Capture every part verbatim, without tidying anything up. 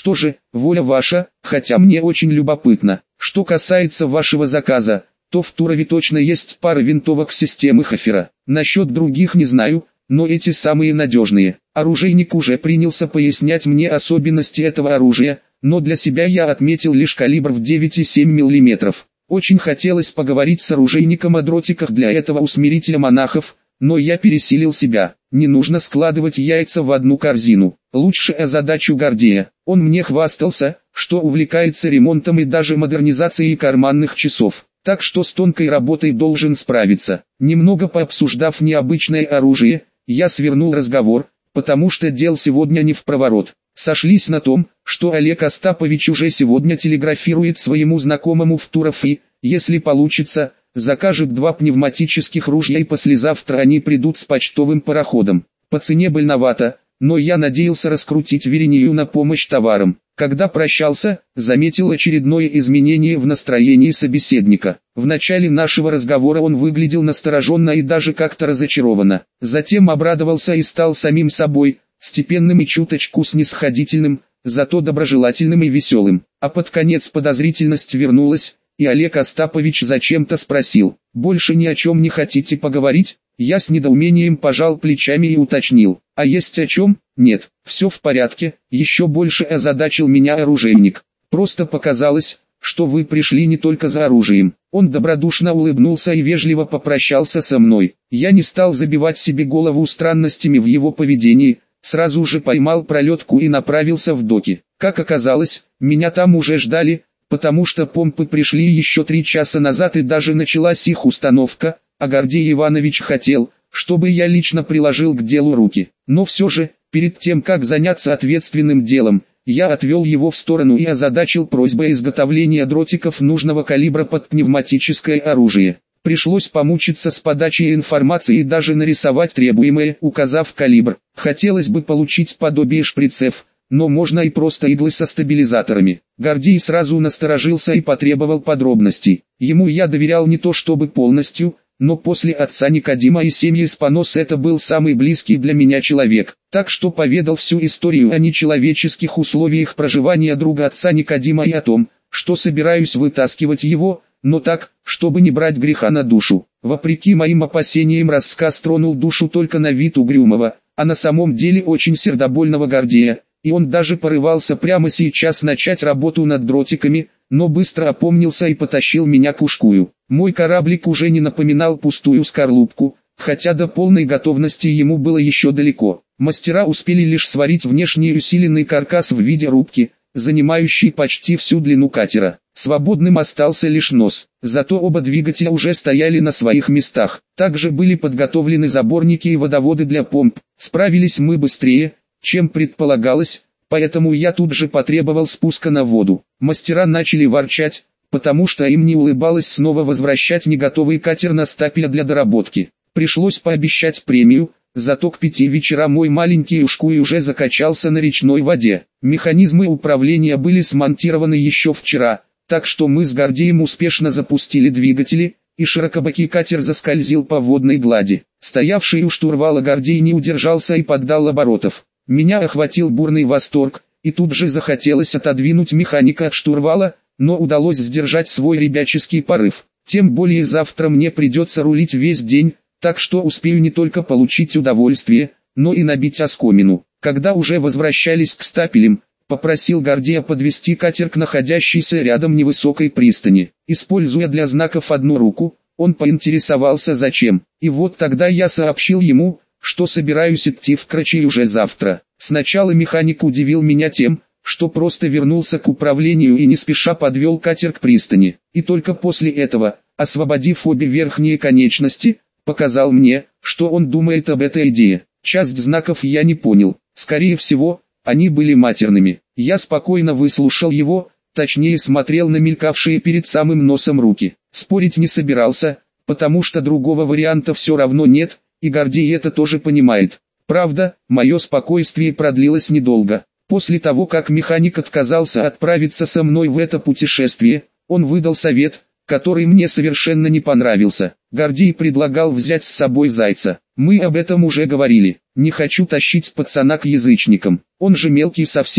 Что же, воля ваша, хотя мне очень любопытно. Что касается вашего заказа, то в Турове точно есть пара винтовок системы Хафера. Насчет других не знаю, но эти самые надежные. Оружейник уже принялся пояснять мне особенности этого оружия, но для себя я отметил лишь калибр в девять и семь миллиметров. Очень хотелось поговорить с оружейником о дротиках для этого усмирителя монахов, но я пересилил себя. Не нужно складывать яйца в одну корзину. Лучше озадачу Гордея. Он мне хвастался, что увлекается ремонтом и даже модернизацией карманных часов. Так что с тонкой работой должен справиться. Немного пообсуждав необычное оружие, я свернул разговор, потому что дел сегодня не впроворот. Сошлись на том, что Олег Остапович уже сегодня телеграфирует своему знакомому в Туров и, если получится, закажет два пневматических ружья и послезавтра они придут с почтовым пароходом. По цене больновато, но я надеялся раскрутить Верению на помощь товарам. Когда прощался, заметил очередное изменение в настроении собеседника. В начале нашего разговора он выглядел настороженно и даже как-то разочарованно. Затем обрадовался и стал самим собой, степенным и чуточку снисходительным, зато доброжелательным и веселым. А под конец подозрительность вернулась, и Олег Остапович зачем-то спросил: «Больше ни о чем не хотите поговорить?» Я с недоумением пожал плечами и уточнил: «А есть о чем?» «Нет, все в порядке», еще больше озадачил меня оружейник. «Просто показалось, что вы пришли не только за оружием». Он добродушно улыбнулся и вежливо попрощался со мной. Я не стал забивать себе голову странностями в его поведении, сразу же поймал пролетку и направился в доки. Как оказалось, меня там уже ждали, потому что помпы пришли еще три часа назад и даже началась их установка, а Гордей Иванович хотел, чтобы я лично приложил к делу руки. Но все же, перед тем как заняться ответственным делом, я отвел его в сторону и озадачил просьбой изготовления дротиков нужного калибра под пневматическое оружие. Пришлось помучиться с подачей информации и даже нарисовать требуемое, указав калибр. Хотелось бы получить подобие шприцев, но можно и просто иглы со стабилизаторами. Гордей сразу насторожился и потребовал подробностей. Ему я доверял не то чтобы полностью, но после отца Никодима и семьи Спанос это был самый близкий для меня человек, так что поведал всю историю о нечеловеческих условиях проживания друга отца Никодима и о том, что собираюсь вытаскивать его, но так, чтобы не брать греха на душу. Вопреки моим опасениям рассказ тронул душу только на вид угрюмого, а на самом деле очень сердобольного Гордея, и он даже порывался прямо сейчас начать работу над дротиками, но быстро опомнился и потащил меня к ушкую. Мой кораблик уже не напоминал пустую скорлупку, хотя до полной готовности ему было еще далеко. Мастера успели лишь сварить внешний усиленный каркас в виде рубки, занимающий почти всю длину катера. Свободным остался лишь нос, зато оба двигателя уже стояли на своих местах. Также были подготовлены заборники и водоводы для помп. Справились мы быстрее, чем предполагалось, поэтому я тут же потребовал спуска на воду. Мастера начали ворчать, потому что им не улыбалось снова возвращать неготовый катер на стапель для доработки. Пришлось пообещать премию, зато к пяти вечера мой маленький ушкуй уже закачался на речной воде. Механизмы управления были смонтированы еще вчера, так что мы с Гордеем успешно запустили двигатели, и широкобокий катер заскользил по водной глади. Стоявший у штурвала Гордей не удержался и поддал оборотов. Меня охватил бурный восторг, и тут же захотелось отодвинуть механика от штурвала, но удалось сдержать свой ребяческий порыв. Тем более завтра мне придется рулить весь день, так что успею не только получить удовольствие, но и набить оскомину. Когда уже возвращались к стапелям, попросил Гордея подвести катер к находящейся рядом невысокой пристани. Используя для знаков одну руку, он поинтересовался зачем, и вот тогда я сообщил ему, что собираюсь идти в Крачей уже завтра. Сначала механик удивил меня тем, что просто вернулся к управлению и не спеша подвел катер к пристани, и только после этого, освободив обе верхние конечности, показал мне, что он думает об этой идее. Часть знаков я не понял, скорее всего, они были матерными. Я спокойно выслушал его, точнее смотрел на мелькавшие перед самым носом руки. Спорить не собирался, потому что другого варианта все равно нет, и Гордей это тоже понимает. Правда, мое спокойствие продлилось недолго. После того, как механик отказался отправиться со мной в это путешествие, он выдал совет, который мне совершенно не понравился. Гордей предлагал взять с собой зайца. Мы об этом уже говорили. Не хочу тащить пацана к язычникам. Он же мелкий совсем.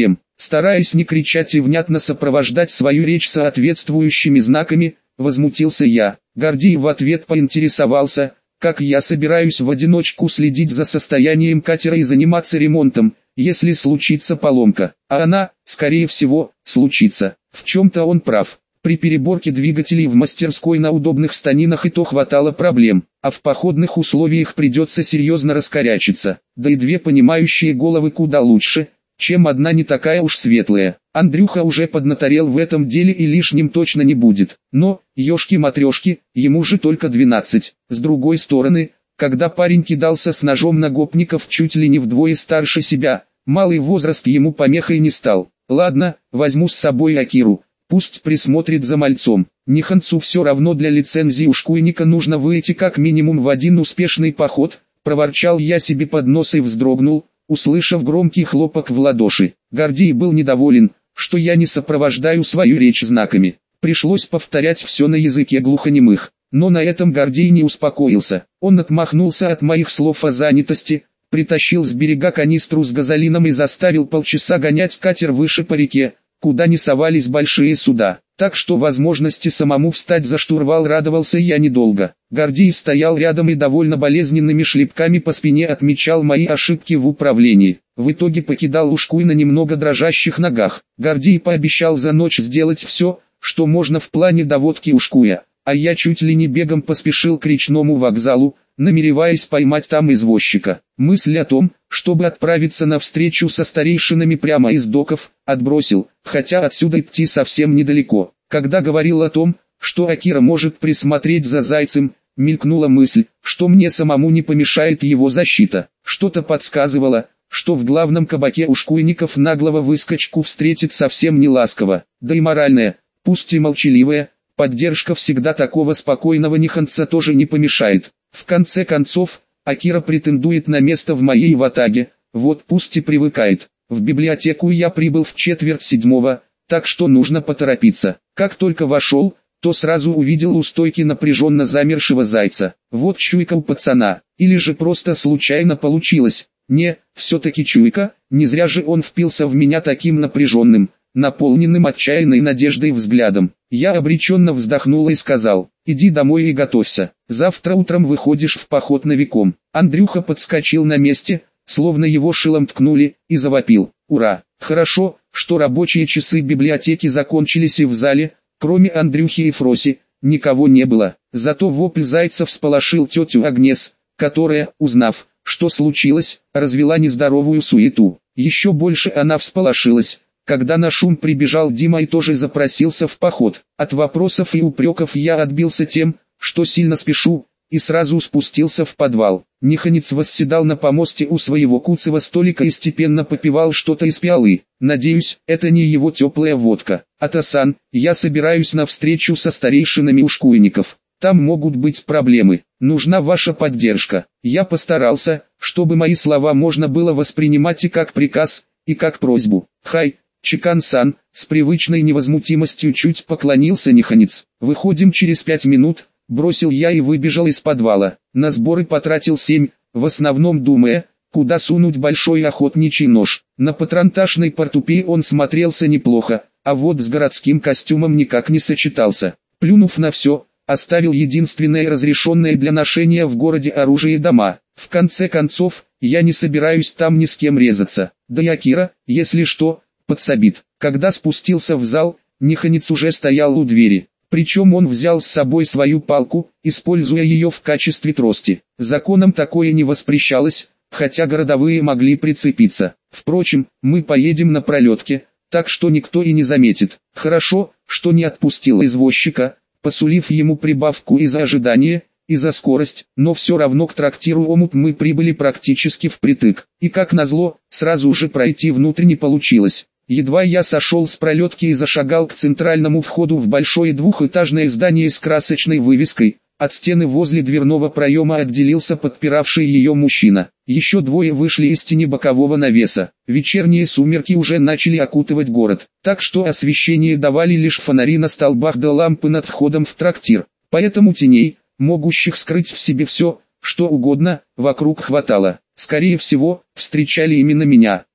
Стараясь не кричать и внятно сопровождать свою речь соответствующими знаками, возмутился я. Гордей в ответ поинтересовался, как я собираюсь в одиночку следить за состоянием катера и заниматься ремонтом, если случится поломка. А она, скорее всего, случится. В чем-то он прав. При переборке двигателей в мастерской на удобных станинах и то хватало проблем, а в походных условиях придется серьезно раскорячиться. Да и две понимающие головы куда лучше, чем одна не такая уж светлая. Андрюха уже поднаторел в этом деле и лишним точно не будет. Но, ёшки-матрёшки, ему же только двенадцать. С другой стороны, когда парень кидался с ножом на гопников чуть ли не вдвое старше себя, малый возраст ему помехой не стал. Ладно, возьму с собой Акиру. Пусть присмотрит за мальцом. Ниханцу все равно для лицензии ушкуйника нужно выйти как минимум в один успешный поход, проворчал я себе под нос и вздрогнул, услышав громкий хлопок в ладоши. Гордей был недоволен, что я не сопровождаю свою речь знаками. Пришлось повторять все на языке глухонемых. Но на этом Гордей не успокоился. Он отмахнулся от моих слов о занятости, притащил с берега канистру с газолином и заставил полчаса гонять катер выше по реке, куда не совались большие суда. Так что возможности самому встать за штурвал радовался я недолго. Гордей стоял рядом и довольно болезненными шлепками по спине отмечал мои ошибки в управлении. В итоге покидал Ушкуй на немного дрожащих ногах. Гордей пообещал за ночь сделать все, что можно в плане доводки Ушкуя, а я чуть ли не бегом поспешил к речному вокзалу, намереваясь поймать там извозчика. Мысль о том, чтобы отправиться на встречу со старейшинами прямо из доков, отбросил, хотя отсюда идти совсем недалеко. Когда говорил о том, что Акира может присмотреть за зайцем, мелькнула мысль, что мне самому не помешает его защита. Что-то подсказывало, что в главном кабаке ушкуйников наглого выскочку встретит совсем не ласково, да и моральная, пусть и молчаливая, поддержка всегда такого спокойного ниханца тоже не помешает. В конце концов, Акира претендует на место в моей ватаге, вот пусть и привыкает. В библиотеку я прибыл в четверть седьмого, так что нужно поторопиться. Как только вошел, то сразу увидел у стойки напряженно замершего зайца. Вот чуйка у пацана, или же просто случайно получилось. Не, все-таки чуйка, не зря же он впился в меня таким напряженным, наполненным отчаянной надеждой взглядом. Я обреченно вздохнул и сказал: иди домой и готовься, завтра утром выходишь в поход новиком. Андрюха подскочил на месте, словно его шилом ткнули, и завопил: ура! Хорошо, что рабочие часы библиотеки закончились и в зале, кроме Андрюхи и Фроси, никого не было. Зато вопль зайца всполошил тетю Агнес, которая, узнав, что случилось, развела нездоровую суету. Еще больше она всполошилась, когда на шум прибежал Дима и тоже запросился в поход. От вопросов и упреков я отбился тем, что сильно спешу, и сразу спустился в подвал. Ниханец восседал на помосте у своего куцого столика и степенно попивал что-то из пиалы. Надеюсь, это не его теплая водка. Атасан, я собираюсь на встречу со старейшинами ушкуйников. Там могут быть проблемы. Нужна ваша поддержка. Я постарался, чтобы мои слова можно было воспринимать и как приказ, и как просьбу. Хай, Чикан-сан, с привычной невозмутимостью чуть поклонился Ниханец. Выходим через пять минут, бросил я и выбежал из подвала. На сборы потратил семь, в основном думая, куда сунуть большой охотничий нож. На патронташной портупее он смотрелся неплохо, а вот с городским костюмом никак не сочетался. Плюнув на все, оставил единственное разрешенное для ношения в городе оружие дома. В конце концов, я не собираюсь там ни с кем резаться. Да и Акира, если что, подсобит. Когда спустился в зал, Ниханец уже стоял у двери. Причем он взял с собой свою палку, используя ее в качестве трости. Законом такое не воспрещалось, хотя городовые могли прицепиться. Впрочем, мы поедем на пролетке, так что никто и не заметит. Хорошо, что не отпустил извозчика, посулив ему прибавку и за ожидание, и за скорость, но все равно к трактиру Омут мы прибыли практически впритык. И как назло, сразу же пройти внутрь не получилось. Едва я сошел с пролетки и зашагал к центральному входу в большое двухэтажное здание с красочной вывеской, от стены возле дверного проема отделился подпиравший ее мужчина. Еще двое вышли из тени бокового навеса. Вечерние сумерки уже начали окутывать город, так что освещение давали лишь фонари на столбах да лампы над входом в трактир. Поэтому теней, могущих скрыть в себе все, что угодно, вокруг хватало. Скорее всего, встречали именно меня.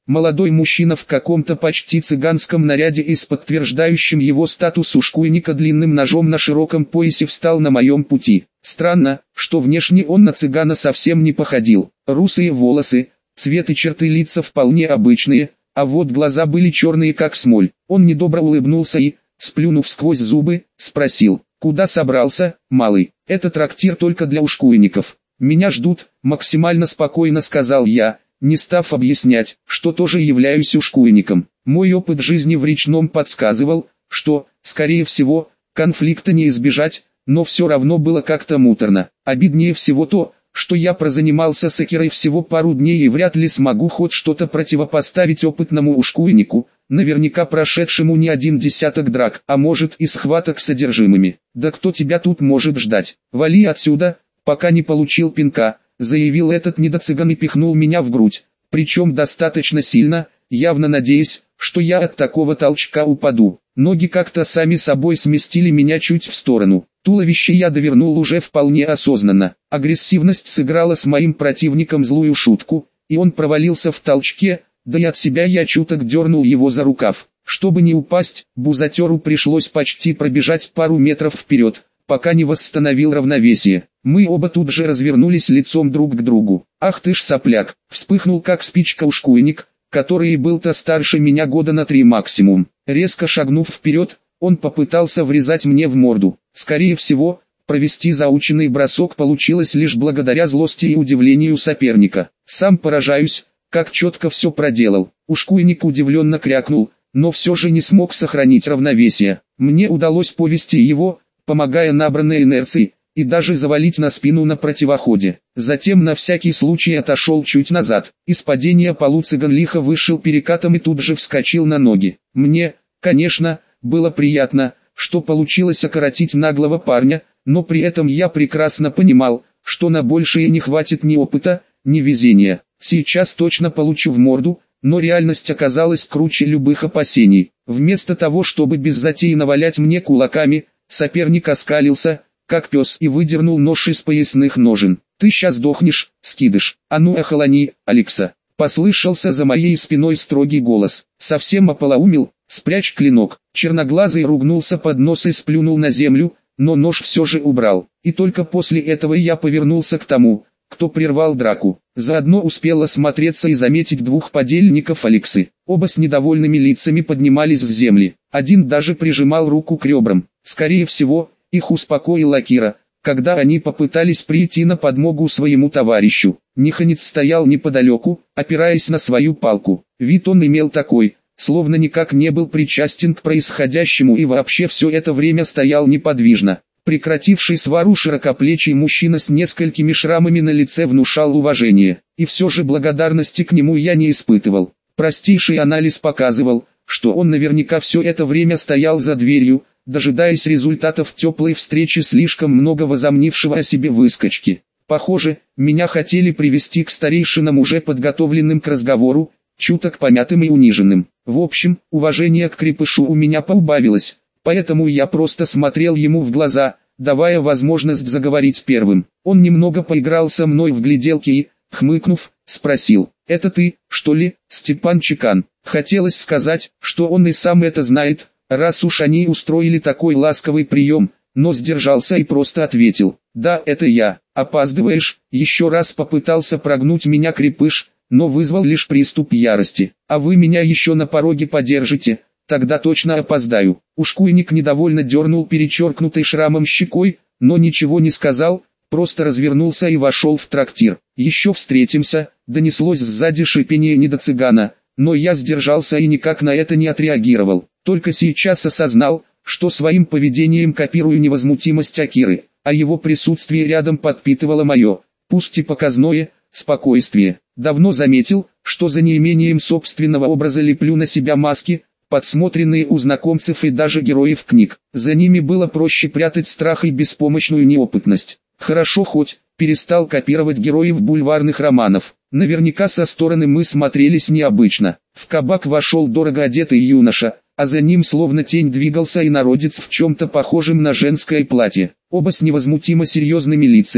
Молодой мужчина в каком-то почти цыганском наряде и с подтверждающим его статус ушкуйника длинным ножом на широком поясе встал на моем пути. Странно, что внешне он на цыгана совсем не походил. Русые волосы, цвет и черты лица вполне обычные, а вот глаза были черные как смоль. Он недобро улыбнулся и, сплюнув сквозь зубы, спросил: «Куда собрался, малый? Это трактир только для ушкуйников. Меня ждут», — максимально спокойно сказал я, не став объяснять, что тоже являюсь ушкуйником. Мой опыт жизни в речном подсказывал, что, скорее всего, конфликта не избежать, но все равно было как-то муторно. Обиднее всего то, что я прозанимался с Акирой всего пару дней и вряд ли смогу хоть что-то противопоставить опытному ушкуйнику, наверняка прошедшему не один десяток драк, а может и схваток с содержимыми. «Да кто тебя тут может ждать? Вали отсюда, пока не получил пинка», — заявил этот недоцыган и пихнул меня в грудь, причем достаточно сильно, явно надеясь, что я от такого толчка упаду. Ноги как-то сами собой сместили меня чуть в сторону. Туловище я довернул уже вполне осознанно. Агрессивность сыграла с моим противником злую шутку, и он провалился в толчке, да и от себя я чуток дернул его за рукав. Чтобы не упасть, бузатеру пришлось почти пробежать пару метров вперед, пока не восстановил равновесие. Мы оба тут же развернулись лицом друг к другу. «Ах ты ж сопляк!» — вспыхнул как спичка ушкуйник, который и был-то старше меня года на три максимум. Резко шагнув вперед, он попытался врезать мне в морду. Скорее всего, провести заученный бросок получилось лишь благодаря злости и удивлению соперника. Сам поражаюсь, как четко все проделал. Ушкуйник удивленно крякнул, но все же не смог сохранить равновесие. Мне удалось повести его, помогая набранной инерции, и даже завалить на спину на противоходе. Затем на всякий случай отошел чуть назад. Из падения полуцыган лихо вышел перекатом и тут же вскочил на ноги. Мне, конечно, было приятно, что получилось окоротить наглого парня, но при этом я прекрасно понимал, что на большее не хватит ни опыта, ни везения. Сейчас точно получу в морду, но реальность оказалась круче любых опасений. Вместо того, чтобы без затеи навалять мне кулаками, соперник оскалился, как пес, и выдернул нож из поясных ножен. «Ты щас сдохнешь, скидыш, а ну охолони, Алекса!» Послышался за моей спиной строгий голос. «Совсем ополоумил? Спрячь клинок!» Черноглазый ругнулся под нос и сплюнул на землю, но нож все же убрал. И только после этого я повернулся к тому, кто прервал драку. Заодно успел осмотреться и заметить двух подельников Алексы. Оба с недовольными лицами поднимались с земли. Один даже прижимал руку к ребрам. Скорее всего, их успокоил Акира, когда они попытались прийти на подмогу своему товарищу. Ниханец стоял неподалеку, опираясь на свою палку. Вид он имел такой, словно никак не был причастен к происходящему и вообще все это время стоял неподвижно. Прекративший свару широкоплечий мужчина с несколькими шрамами на лице внушал уважение, и все же благодарности к нему я не испытывал. Простейший анализ показывал, что он наверняка все это время стоял за дверью, дожидаясь результатов теплой встречи слишком много возомнившего о себе выскочки. Похоже, меня хотели привести к старейшинам уже подготовленным к разговору, чуток помятым и униженным. В общем, уважение к крепышу у меня поубавилось, поэтому я просто смотрел ему в глаза, давая возможность заговорить первым. Он немного поиграл со мной в гляделки и, хмыкнув, спросил: «Это ты, что ли, Степан Чекан?» Хотелось сказать, что он и сам это знает, раз уж они устроили такой ласковый прием, но сдержался и просто ответил: «Да, это я. Опаздываешь», еще раз попытался прогнуть меня крепыш, но вызвал лишь приступ ярости. «А вы меня еще на пороге подержите, тогда точно опоздаю». Ушкуйник недовольно дернул перечеркнутой шрамом щекой, но ничего не сказал, просто развернулся и вошел в трактир. «Еще встретимся», донеслось сзади шипение недоцыгана, но я сдержался и никак на это не отреагировал. Только сейчас осознал, что своим поведением копирую невозмутимость Акиры, а его присутствие рядом подпитывало мое, пусть и показное, спокойствие. Давно заметил, что за неимением собственного образа леплю на себя маски, подсмотренные у знакомцев и даже героев книг. За ними было проще прятать страх и беспомощную неопытность. Хорошо хоть перестал копировать героев бульварных романов. Наверняка со стороны мы смотрелись необычно. В кабак вошел дорого одетый юноша, а за ним словно тень двигался и народец в чем-то похожем на женское платье. Оба с невозмутимо серьезными лицами,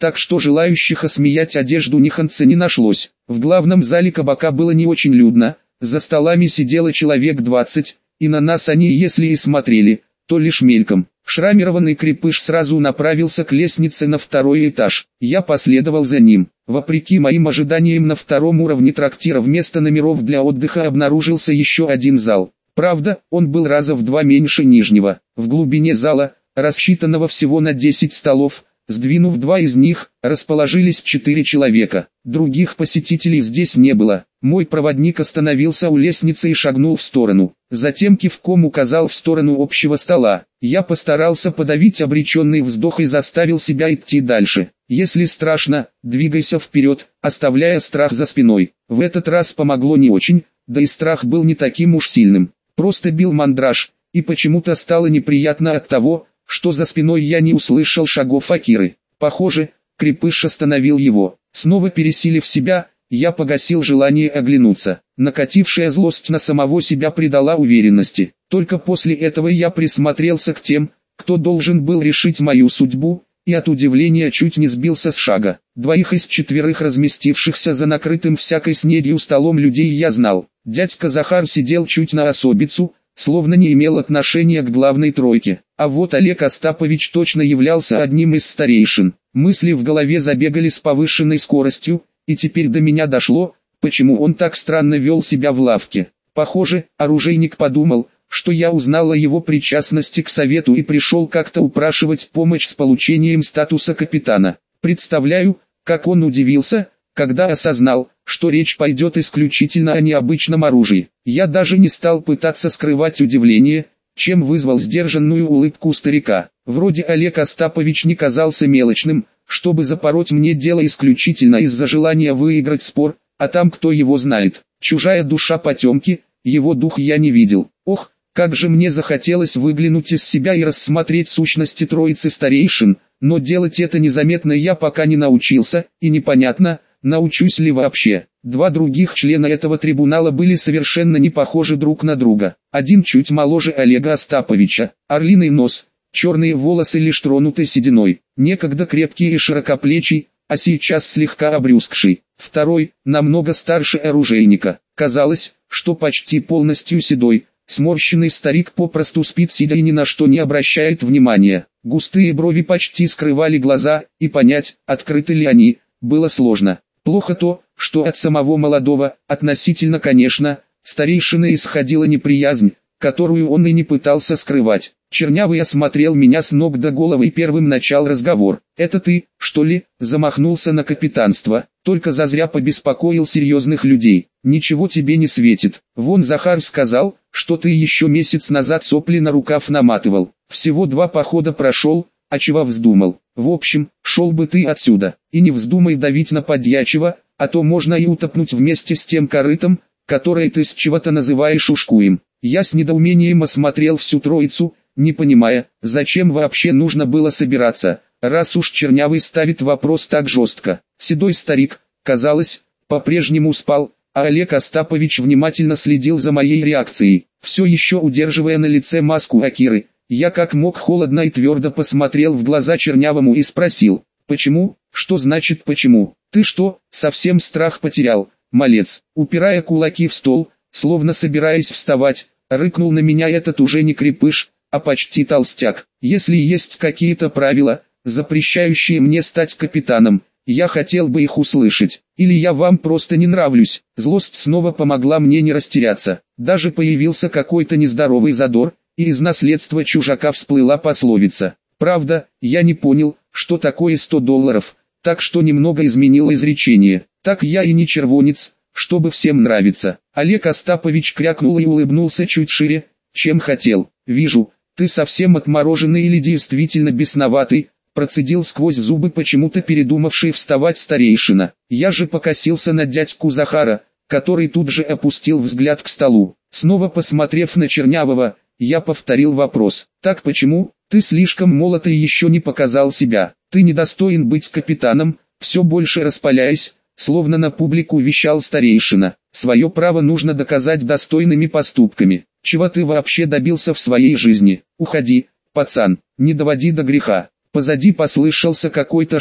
так что желающих осмеять одежду Ниханца не нашлось. В главном зале кабака было не очень людно, за столами сидело человек двадцать, и на нас они, если и смотрели, то лишь мельком. Шрамированный крепыш сразу направился к лестнице на второй этаж. Я последовал за ним. Вопреки моим ожиданиям, на втором уровне трактира вместо номеров для отдыха обнаружился еще один зал. Правда, он был раза в два меньше нижнего. В глубине зала, рассчитанного всего на десять столов, сдвинув два из них, расположились четыре человека. Других посетителей здесь не было. Мой проводник остановился у лестницы и шагнул в сторону. Затем кивком указал в сторону общего стола. Я постарался подавить обреченный вздох и заставил себя идти дальше. Если страшно, двигайся вперед, оставляя страх за спиной. В этот раз помогло не очень, да и страх был не таким уж сильным. Просто бил мандраж, и почему-то стало неприятно от того, что за спиной я не услышал шагов Акиры. Похоже, крепыш остановил его. Снова пересилив себя, я погасил желание оглянуться. Накатившая злость на самого себя придала уверенности. Только после этого я присмотрелся к тем, кто должен был решить мою судьбу, и от удивления чуть не сбился с шага. Двоих из четверых разместившихся за накрытым всякой снедью столом людей я знал. Дядька Захар сидел чуть на особицу, словно не имел отношения к главной тройке. А вот Олег Остапович точно являлся одним из старейшин. Мысли в голове забегали с повышенной скоростью, и теперь до меня дошло, почему он так странно вел себя в лавке. Похоже, оружейник подумал, что я узнал о его причастности к совету и пришел как-то упрашивать помощь с получением статуса капитана. Представляю, как он удивился, когда осознал, что речь пойдет исключительно о необычном оружии. Я даже не стал пытаться скрывать удивление, чем вызвал сдержанную улыбку старика. Вроде Олег Остапович не казался мелочным, чтобы запороть мне дело исключительно из-за желания выиграть спор, а там кто его знает. Чужая душа потемки, его дух я не видел. Ох, как же мне захотелось выглянуть из себя и рассмотреть сущности троицы старейшин, но делать это незаметно я пока не научился, и непонятно, научусь ли вообще. Два других члена этого трибунала были совершенно не похожи друг на друга. Один чуть моложе Олега Остаповича, орлиный нос, черные волосы лишь тронуты сединой, некогда крепкий и широкоплечий, а сейчас слегка обрюзгший. Второй, намного старше оружейника. Казалось, что почти полностью седой, сморщенный старик попросту спит сидя и ни на что не обращает внимания. Густые брови почти скрывали глаза, и понять, открыты ли они, было сложно. Плохо то, что от самого молодого, относительно конечно, старейшины исходила неприязнь, которую он и не пытался скрывать. Чернявый осмотрел меня с ног до головы и первым начал разговор. «Это ты, что ли, замахнулся на капитанство? Только зазря побеспокоил серьезных людей. Ничего тебе не светит. Вон Захар сказал, что ты еще месяц назад сопли на рукав наматывал. Всего два похода прошел, а чего вздумал? В общем, шел бы ты отсюда, и не вздумай давить на подьячего, а то можно и утопнуть вместе с тем корытом, которое ты с чего-то называешь ушкуем». Я с недоумением осмотрел всю троицу, не понимая, зачем вообще нужно было собираться, раз уж Чернявый ставит вопрос так жестко. Седой старик, казалось, по-прежнему спал, а Олег Остапович внимательно следил за моей реакцией, все еще удерживая на лице маску Акиры. Я как мог холодно и твердо посмотрел в глаза Чернявому и спросил: «Почему? Что значит почему? Ты что, совсем страх потерял, малец?» Упирая кулаки в стол, словно собираясь вставать, рыкнул на меня этот уже не крепыш, а почти толстяк. «Если есть какие-то правила, запрещающие мне стать капитаном, я хотел бы их услышать. Или я вам просто не нравлюсь». Злость снова помогла мне не растеряться. Даже появился какой-то нездоровый задор, и из наследства чужака всплыла пословица. Правда, я не понял, что такое сто долларов, так что немного изменил изречение. Так я и не червонец, чтобы всем нравиться. Олег Остапович крякнул и улыбнулся чуть шире, чем хотел. «Вижу, ты совсем отмороженный или действительно бесноватый», процедил сквозь зубы почему-то передумавший вставать старейшина. Я же покосился на дядьку Захара, который тут же опустил взгляд к столу. Снова посмотрев на Чернявого, я повторил вопрос. «Так почему? Ты слишком молод и еще не показал себя. Ты недостоин быть капитаном», все больше распаляясь, словно на публику вещал старейшина. «Свое право нужно доказать достойными поступками. Чего ты вообще добился в своей жизни? Уходи, пацан, не доводи до греха». Позади послышался какой-то шум,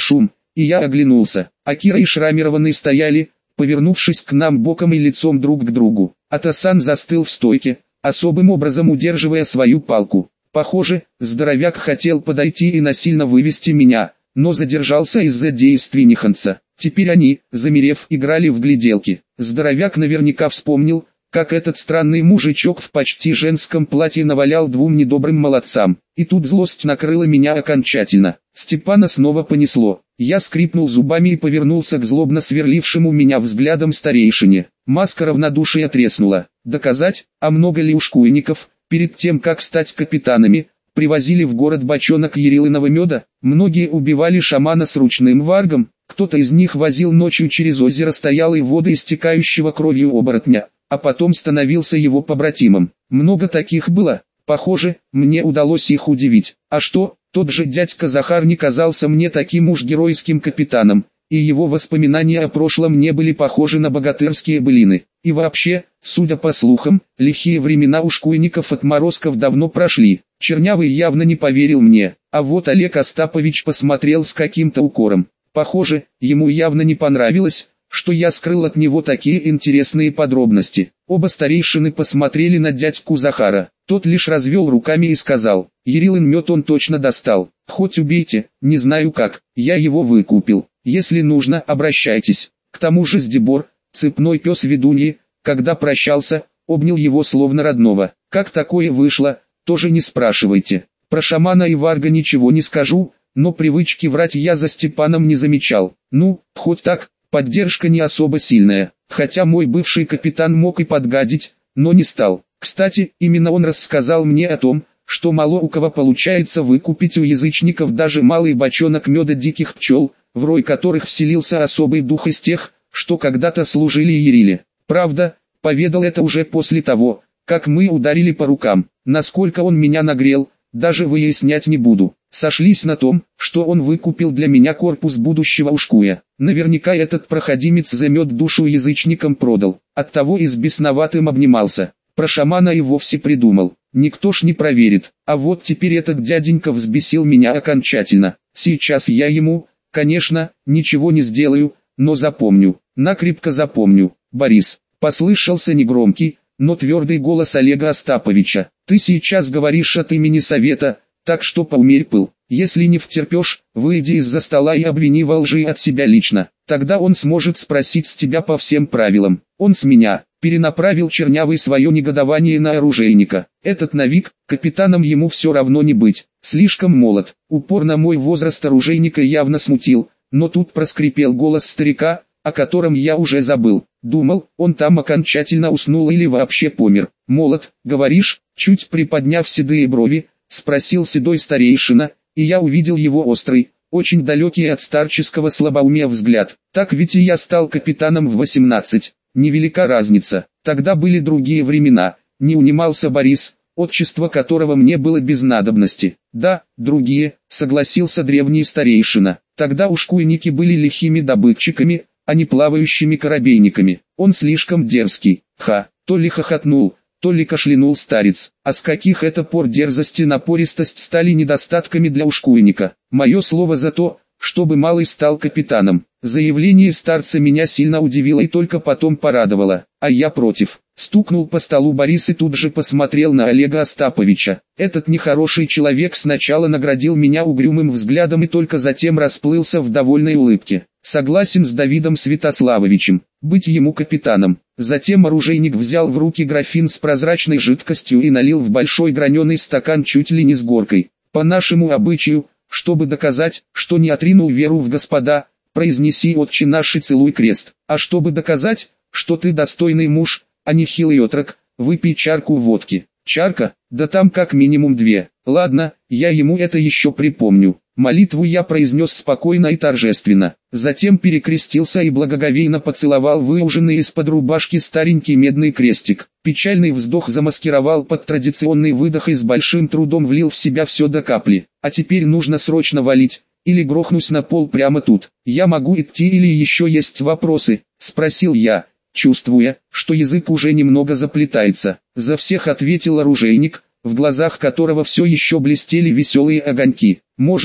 и я оглянулся. Акира и Шрамированный стояли, повернувшись к нам боком и лицом друг к другу. Атасан застыл в стойке, особым образом удерживая свою палку. Похоже, здоровяк хотел подойти и насильно вывести меня, но задержался из-за действий Ниханца. Теперь они, замерев, играли в гляделки. Здоровяк наверняка вспомнил, как этот странный мужичок в почти женском платье навалял двум недобрым молодцам. И тут злость накрыла меня окончательно. Степана снова понесло. Я скрипнул зубами и повернулся к злобно сверлившему меня взглядом старейшине. Маска равнодушия треснула. Доказать, а много ли ушкуйников, перед тем как стать капитанами, привозили в город бочонок ярилиного меда? Многие убивали шамана с ручным варгом, кто-то из них возил ночью через озеро стоялой воды истекающего кровью оборотня, а потом становился его побратимом. Много таких было. Похоже, мне удалось их удивить. А что, тот же дядька Захар не казался мне таким уж геройским капитаном, и его воспоминания о прошлом не были похожи на богатырские былины. И вообще, судя по слухам, лихие времена ушкуйников отморозков давно прошли. Чернявый явно не поверил мне, а вот Олег Остапович посмотрел с каким-то укором. Похоже, ему явно не понравилось, что я скрыл от него такие интересные подробности. Оба старейшины посмотрели на дядьку Захара. Тот лишь развел руками и сказал: «Ярилин мед он точно достал. Хоть убейте, не знаю как, я его выкупил. Если нужно, обращайтесь». К тому же Сдебор, цепной пес ведуньи, когда прощался, обнял его словно родного. Как такое вышло, тоже не спрашивайте. Про шамана и варга ничего не скажу, но привычки врать я за Степаном не замечал. Ну, хоть так. Поддержка не особо сильная, хотя мой бывший капитан мог и подгадить, но не стал. Кстати, именно он рассказал мне о том, что мало у кого получается выкупить у язычников даже малый бочонок меда диких пчел, в рой которых вселился особый дух из тех, что когда-то служили Яриле. Правда, поведал это уже после того, как мы ударили по рукам. Насколько он меня нагрел, даже выяснять не буду. Сошлись на том, что он выкупил для меня корпус будущего ушкуя. Наверняка этот проходимец за мед душу язычникам продал. Оттого и с бесноватым обнимался. Про шамана и вовсе придумал. Никто ж не проверит. А вот теперь этот дяденька взбесил меня окончательно. Сейчас я ему, конечно, ничего не сделаю, но запомню. Накрепко запомню. Борис. Послышался негромкий, но твердый голос Олега Остаповича. Ты сейчас говоришь от имени совета, так что поумерь пыл. Если не втерпешь, выйди из-за стола и обвини во лжи от себя лично. Тогда он сможет спросить с тебя по всем правилам. Он с меня. Перенаправил Чернявый свое негодование на оружейника. Этот новик, капитаном ему все равно не быть. Слишком молод. Упор на мой возраст оружейника явно смутил, но тут проскрипел голос старика, о котором я уже забыл. Думал, он там окончательно уснул или вообще помер. Молод, говоришь? Чуть приподняв седые брови, спросил седой старейшина, и я увидел его острый, очень далекий от старческого слабоумия взгляд. Так ведь и я стал капитаном в восемнадцать. Невелика разница. Тогда были другие времена. Не унимался Борис, отчество которого мне было без надобности. Да, другие, согласился древний старейшина. Тогда ушкуйники были лихими добытчиками, а не плавающими корабейниками. Он слишком дерзкий. Ха, то ли хохотнул, то ли кашлянул старец. А с каких это пор дерзость и напористость стали недостатками для ушкуйника? Мое слово за то, чтобы малый стал капитаном. Заявление старца меня сильно удивило и только потом порадовало. А я против. Стукнул по столу Борис и тут же посмотрел на Олега Остаповича. Этот нехороший человек сначала наградил меня угрюмым взглядом и только затем расплылся в довольной улыбке. Согласен с Давидом Святославовичем, быть ему капитаном. Затем оружейник взял в руки графин с прозрачной жидкостью и налил в большой граненый стакан чуть ли не с горкой. По нашему обычаю, чтобы доказать, что не отринул веру в Господа, произнеси отче наш и целуй крест. А чтобы доказать, что ты достойный муж, а не хилый отрок, выпей чарку водки. Чарка? Да там как минимум две. Ладно, я ему это еще припомню. Молитву я произнес спокойно и торжественно. Затем перекрестился и благоговейно поцеловал выуженный из-под рубашки старенький медный крестик. Печальный вздох замаскировал под традиционный выдох и с большим трудом влил в себя все до капли. А теперь нужно срочно валить, или грохнусь на пол прямо тут. Я могу идти или еще есть вопросы? Спросил я, чувствуя, что язык уже немного заплетается. За всех ответил оружейник, в глазах которого все еще блестели веселые огоньки. Можешь,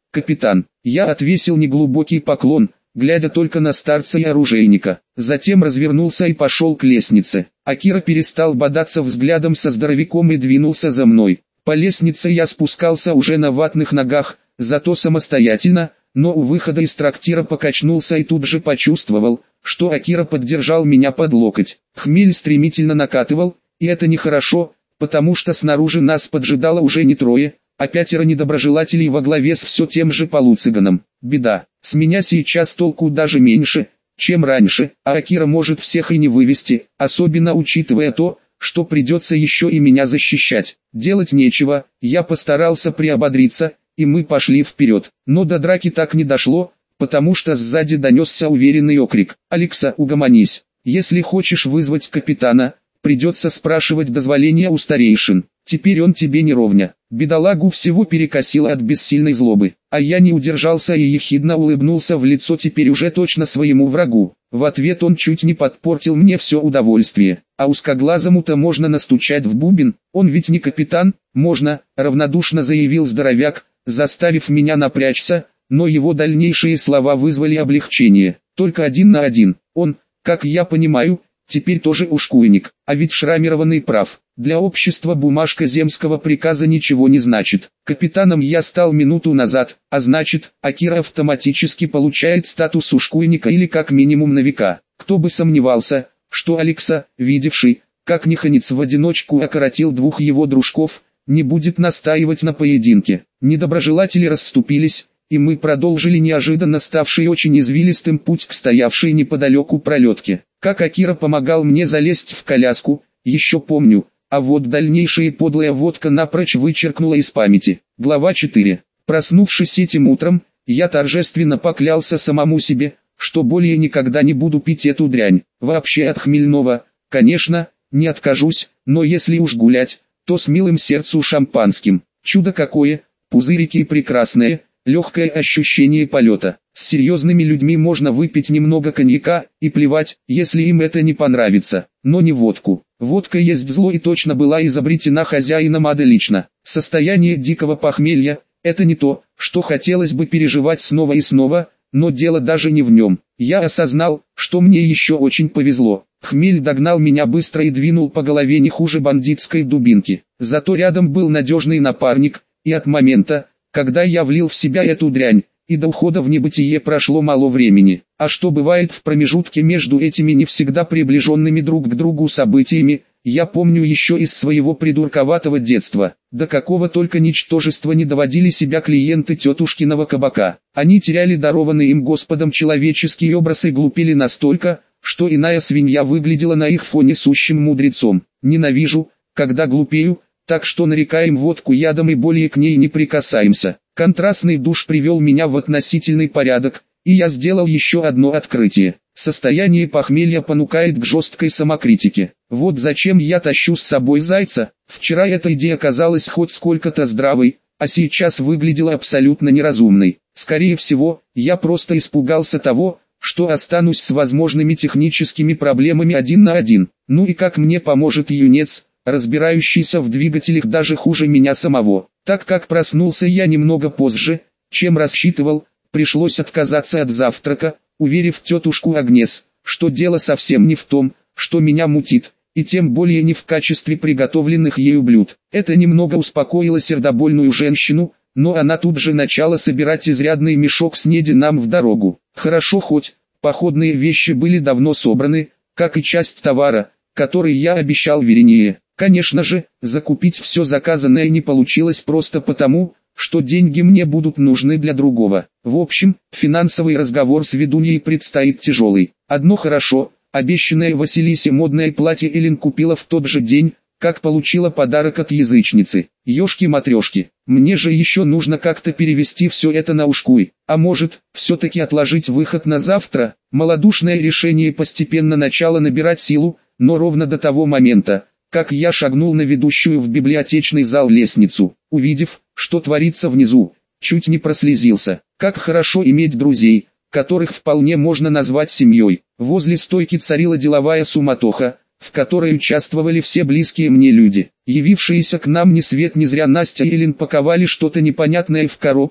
капитан». Я отвесил неглубокий поклон, глядя только на старца и оружейника. Затем развернулся и пошел к лестнице. Акира перестал бодаться взглядом со здоровяком и двинулся за мной. По лестнице я спускался уже на ватных ногах, зато самостоятельно, но у выхода из трактира покачнулся и тут же почувствовал, что Акира поддержал меня под локоть. Хмель стремительно накатывал, и это нехорошо, потому что снаружи нас поджидало уже не трое, а пятеро недоброжелателей во главе с все тем же полуцыганом. Беда, с меня сейчас толку даже меньше, чем раньше, а Акира может всех и не вывести, особенно учитывая то, что придется еще и меня защищать. Делать нечего, я постарался приободриться, и мы пошли вперед. Но до драки так не дошло, потому что сзади донесся уверенный окрик: «Алекса, угомонись, если хочешь вызвать капитана, придется спрашивать дозволения у старейшин, теперь он тебе не ровня». Бедолагу всего перекосило от бессильной злобы, а я не удержался и ехидно улыбнулся в лицо теперь уже точно своему врагу. В ответ он чуть не подпортил мне все удовольствие, а узкоглазому-то можно настучать в бубен, он ведь не капитан. «Можно», — равнодушно заявил здоровяк, заставив меня напрячься, но его дальнейшие слова вызвали облегчение. «Только один на один, он, как я понимаю, теперь тоже ушкуйник, а ведь шрамированный прав. Для общества бумажка земского приказа ничего не значит. Капитаном я стал минуту назад, а значит, Акира автоматически получает статус ушкуйника или как минимум новика. Кто бы сомневался, что Алекса, видевший, как Ниханец в одиночку окоротил двух его дружков, не будет настаивать на поединке. Недоброжелатели расступились, и мы продолжили неожиданно ставший очень извилистым путь к стоявшей неподалеку пролетке. Как Акира помогал мне залезть в коляску, еще помню, а вот дальнейшая подлая водка напрочь вычеркнула из памяти. Глава четыре. Проснувшись этим утром, я торжественно поклялся самому себе, что более никогда не буду пить эту дрянь. Вообще от хмельного, конечно, не откажусь, но если уж гулять, то с милым сердцу шампанским. Чудо какое, пузырики прекрасные, легкое ощущение полета. С серьезными людьми можно выпить немного коньяка, и плевать, если им это не понравится, но не водку. Водка есть зло и точно была изобретена хозяином ада лично. Состояние дикого похмелья – это не то, что хотелось бы переживать снова и снова, но дело даже не в нем. Я осознал, что мне еще очень повезло. Хмель догнал меня быстро и двинул по голове не хуже бандитской дубинки. Зато рядом был надежный напарник, и от момента, когда я влил в себя эту дрянь, и до ухода в небытие прошло мало времени. А что бывает в промежутке между этими не всегда приближенными друг к другу событиями, я помню еще из своего придурковатого детства. До какого только ничтожества не доводили себя клиенты тетушкиного кабака. Они теряли дарованный им Господом человеческий образ и глупели настолько, что иная свинья выглядела на их фоне сущим мудрецом. Ненавижу, когда глупею, так что нарекаем водку ядом и более к ней не прикасаемся. Контрастный душ привел меня в относительный порядок, и я сделал еще одно открытие. Состояние похмелья понукает к жесткой самокритике. Вот зачем я тащу с собой зайца. Вчера эта идея казалась хоть сколько-то здравой, а сейчас выглядела абсолютно неразумной. Скорее всего, я просто испугался того, что останусь с возможными техническими проблемами один на один. Ну и как мне поможет юнец, разбирающийся в двигателях даже хуже меня самого. Так как проснулся я немного позже, чем рассчитывал, пришлось отказаться от завтрака, уверив тетушку Агнес, что дело совсем не в том, что меня мутит, и тем более не в качестве приготовленных ею блюд. Это немного успокоило сердобольную женщину, но она тут же начала собирать изрядный мешок снеди нам в дорогу. Хорошо хоть, походные вещи были давно собраны, как и часть товара, который я обещал Веринее. Конечно же, закупить все заказанное не получилось просто потому, что деньги мне будут нужны для другого. В общем, финансовый разговор с ведуньей предстоит тяжелый. Одно хорошо, обещанное Василисе модное платье Элин купила в тот же день, как получила подарок от язычницы. Ёшки-матрёшки, мне же еще нужно как-то перевести все это на ушкуй. А может, все-таки отложить выход на завтра? Малодушное решение постепенно начало набирать силу, но ровно до того момента, как я шагнул на ведущую в библиотечный зал лестницу, увидев, что творится внизу, чуть не прослезился. Как хорошо иметь друзей, которых вполне можно назвать семьей. Возле стойки царила деловая суматоха, в которой участвовали все близкие мне люди. Явившиеся к нам ни свет ни зря Настя и Элин паковали что-то непонятное в коробки,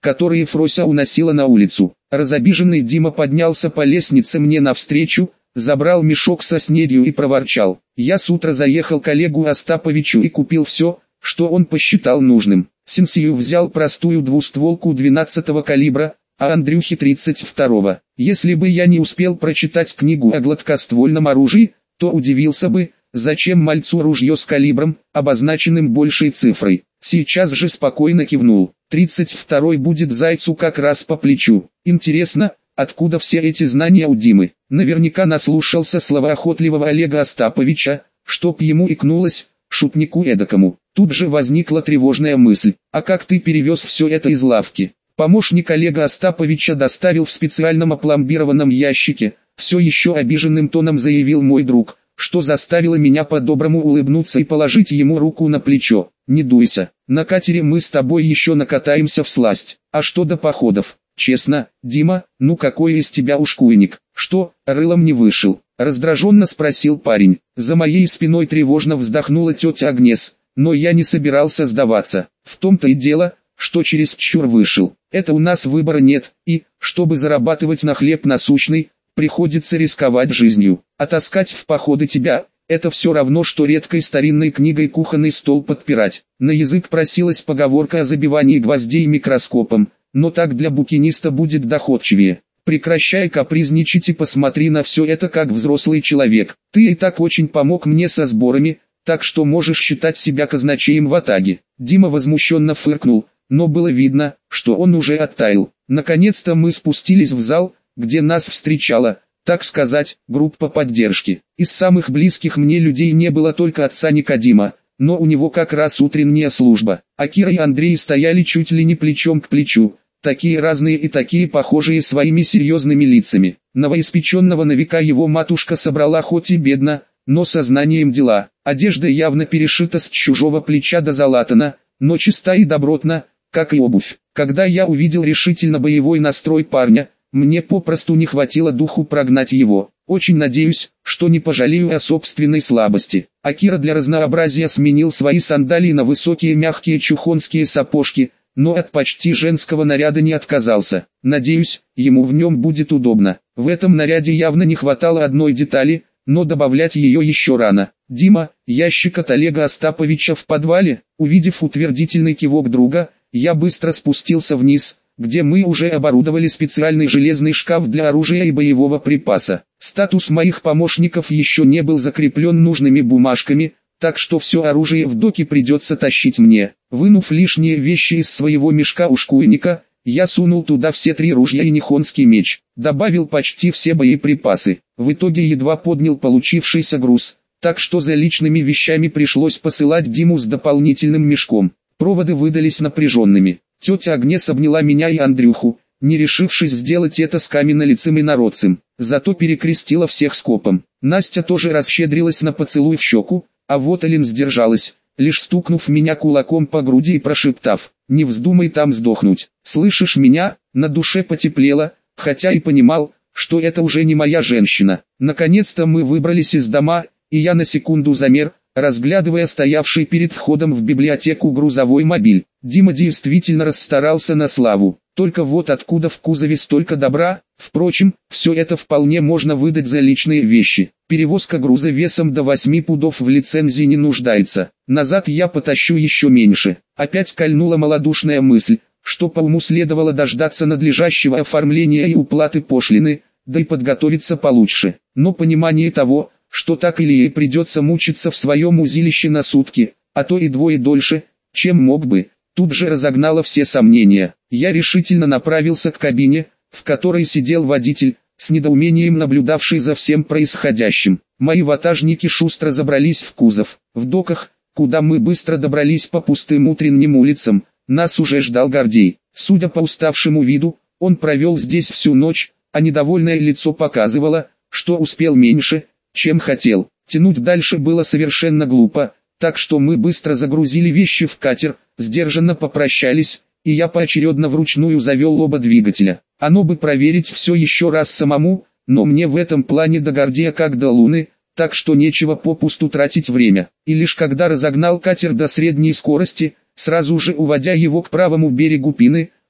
которые Фрося уносила на улицу. Разобиженный Дима поднялся по лестнице мне навстречу, забрал мешок со снедью и проворчал: «Я с утра заехал к Олегу Остаповичу и купил все, что он посчитал нужным. Сенсию взял простую двустволку двенадцатого калибра, а Андрюхе тридцать второго. Если бы я не успел прочитать книгу о гладкоствольном оружии, то удивился бы, зачем мальцу ружье с калибром, обозначенным большей цифрой. Сейчас же спокойно кивнул. тридцать второй будет зайцу как раз по плечу. Интересно, откуда все эти знания у Димы? Наверняка наслушался словоохотливого Олега Остаповича, чтоб ему икнулось, шутнику эдакому. Тут же возникла тревожная мысль: а как ты перевез все это из лавки? Помощник Олега Остаповича доставил в специальном опломбированном ящике, все еще обиженным тоном заявил мой друг, что заставило меня по-доброму улыбнуться и положить ему руку на плечо. Не дуйся, на катере мы с тобой еще накатаемся всласть. А что до походов? Честно, Дима, ну какой из тебя ушкуйник? Что, рылом не вышел? Раздраженно спросил парень. За моей спиной тревожно вздохнула тетя Агнес, но я не собирался сдаваться. В том-то и дело, что чересчур вышел. Это у нас выбора нет, и, чтобы зарабатывать на хлеб насущный, приходится рисковать жизнью. А таскать в походы тебя – это все равно, что редкой старинной книгой кухонный стол подпирать. На язык просилась поговорка о забивании гвоздей микроскопом, но так для букиниста будет доходчивее. Прекращай капризничать и посмотри на все это как взрослый человек. Ты и так очень помог мне со сборами, так что можешь считать себя казначеем в атаге. Дима возмущенно фыркнул, но было видно, что он уже оттаял. Наконец-то мы спустились в зал, где нас встречала, так сказать, группа поддержки. Из самых близких мне людей не было только отца Никодима, но у него как раз утренняя служба. А Кира и Андрей стояли чуть ли не плечом к плечу, такие разные и такие похожие своими серьезными лицами. Новоиспеченного на века его матушка собрала хоть и бедно, но со знанием дела. Одежда явно перешита с чужого плеча до залатана, но чиста и добротна, как и обувь. Когда я увидел решительно боевой настрой парня, мне попросту не хватило духу прогнать его. Очень надеюсь, что не пожалею о собственной слабости. А Кира для разнообразия сменил свои сандалии на высокие мягкие чухонские сапожки, но от почти женского наряда не отказался. Надеюсь, ему в нем будет удобно. В этом наряде явно не хватало одной детали, но добавлять ее еще рано. «Дима, ящик от Олега Остаповича в подвале?» Увидев утвердительный кивок друга, я быстро спустился вниз, где мы уже оборудовали специальный железный шкаф для оружия и боевого припаса. Статус моих помощников еще не был закреплен нужными бумажками, так что все оружие в доке придется тащить мне. Вынув лишние вещи из своего мешка ушкуйника, я сунул туда все три ружья и нихонский меч, добавил почти все боеприпасы. В итоге едва поднял получившийся груз, так что за личными вещами пришлось посылать Диму с дополнительным мешком. Проводы выдались напряженными. Тетя Агнес обняла меня и Андрюху, не решившись сделать это с каменнолицым инородцем, зато перекрестила всех скопом. Настя тоже расщедрилась на поцелуй в щеку, а вот Элин сдержалась, лишь стукнув меня кулаком по груди и прошептав: «Не вздумай там сдохнуть». «Слышишь меня?» На душе потеплело, хотя и понимал, что это уже не моя женщина. Наконец-то мы выбрались из дома, и я на секунду замер, разглядывая стоявший перед входом в библиотеку грузовой мобиль. Дима действительно расстарался на славу. Только вот откуда в кузове столько добра? Впрочем, все это вполне можно выдать за личные вещи. Перевозка груза весом до восьми пудов в лицензии не нуждается. Назад я потащу еще меньше. Опять кольнула малодушная мысль, что по уму следовало дождаться надлежащего оформления и уплаты пошлины, да и подготовиться получше. Но понимание того, что так или ей придется мучиться в своем узилище на сутки, а то и двое дольше, чем мог бы, тут же разогнало все сомнения. Я решительно направился к кабине, в которой сидел водитель, с недоумением наблюдавший за всем происходящим. Мои ватажники шустро забрались в кузов. В доках, куда мы быстро добрались по пустым утренним улицам, нас уже ждал Гордей. Судя по уставшему виду, он провел здесь всю ночь, а недовольное лицо показывало, что успел меньше, чем хотел. Тянуть дальше было совершенно глупо, так что мы быстро загрузили вещи в катер, сдержанно попрощались, и я поочередно вручную завел оба двигателя. Оно бы проверить все еще раз самому, но мне в этом плане до Гордея как до Луны, так что нечего попусту тратить время. И лишь когда разогнал катер до средней скорости, сразу же уводя его к правому берегу Пины,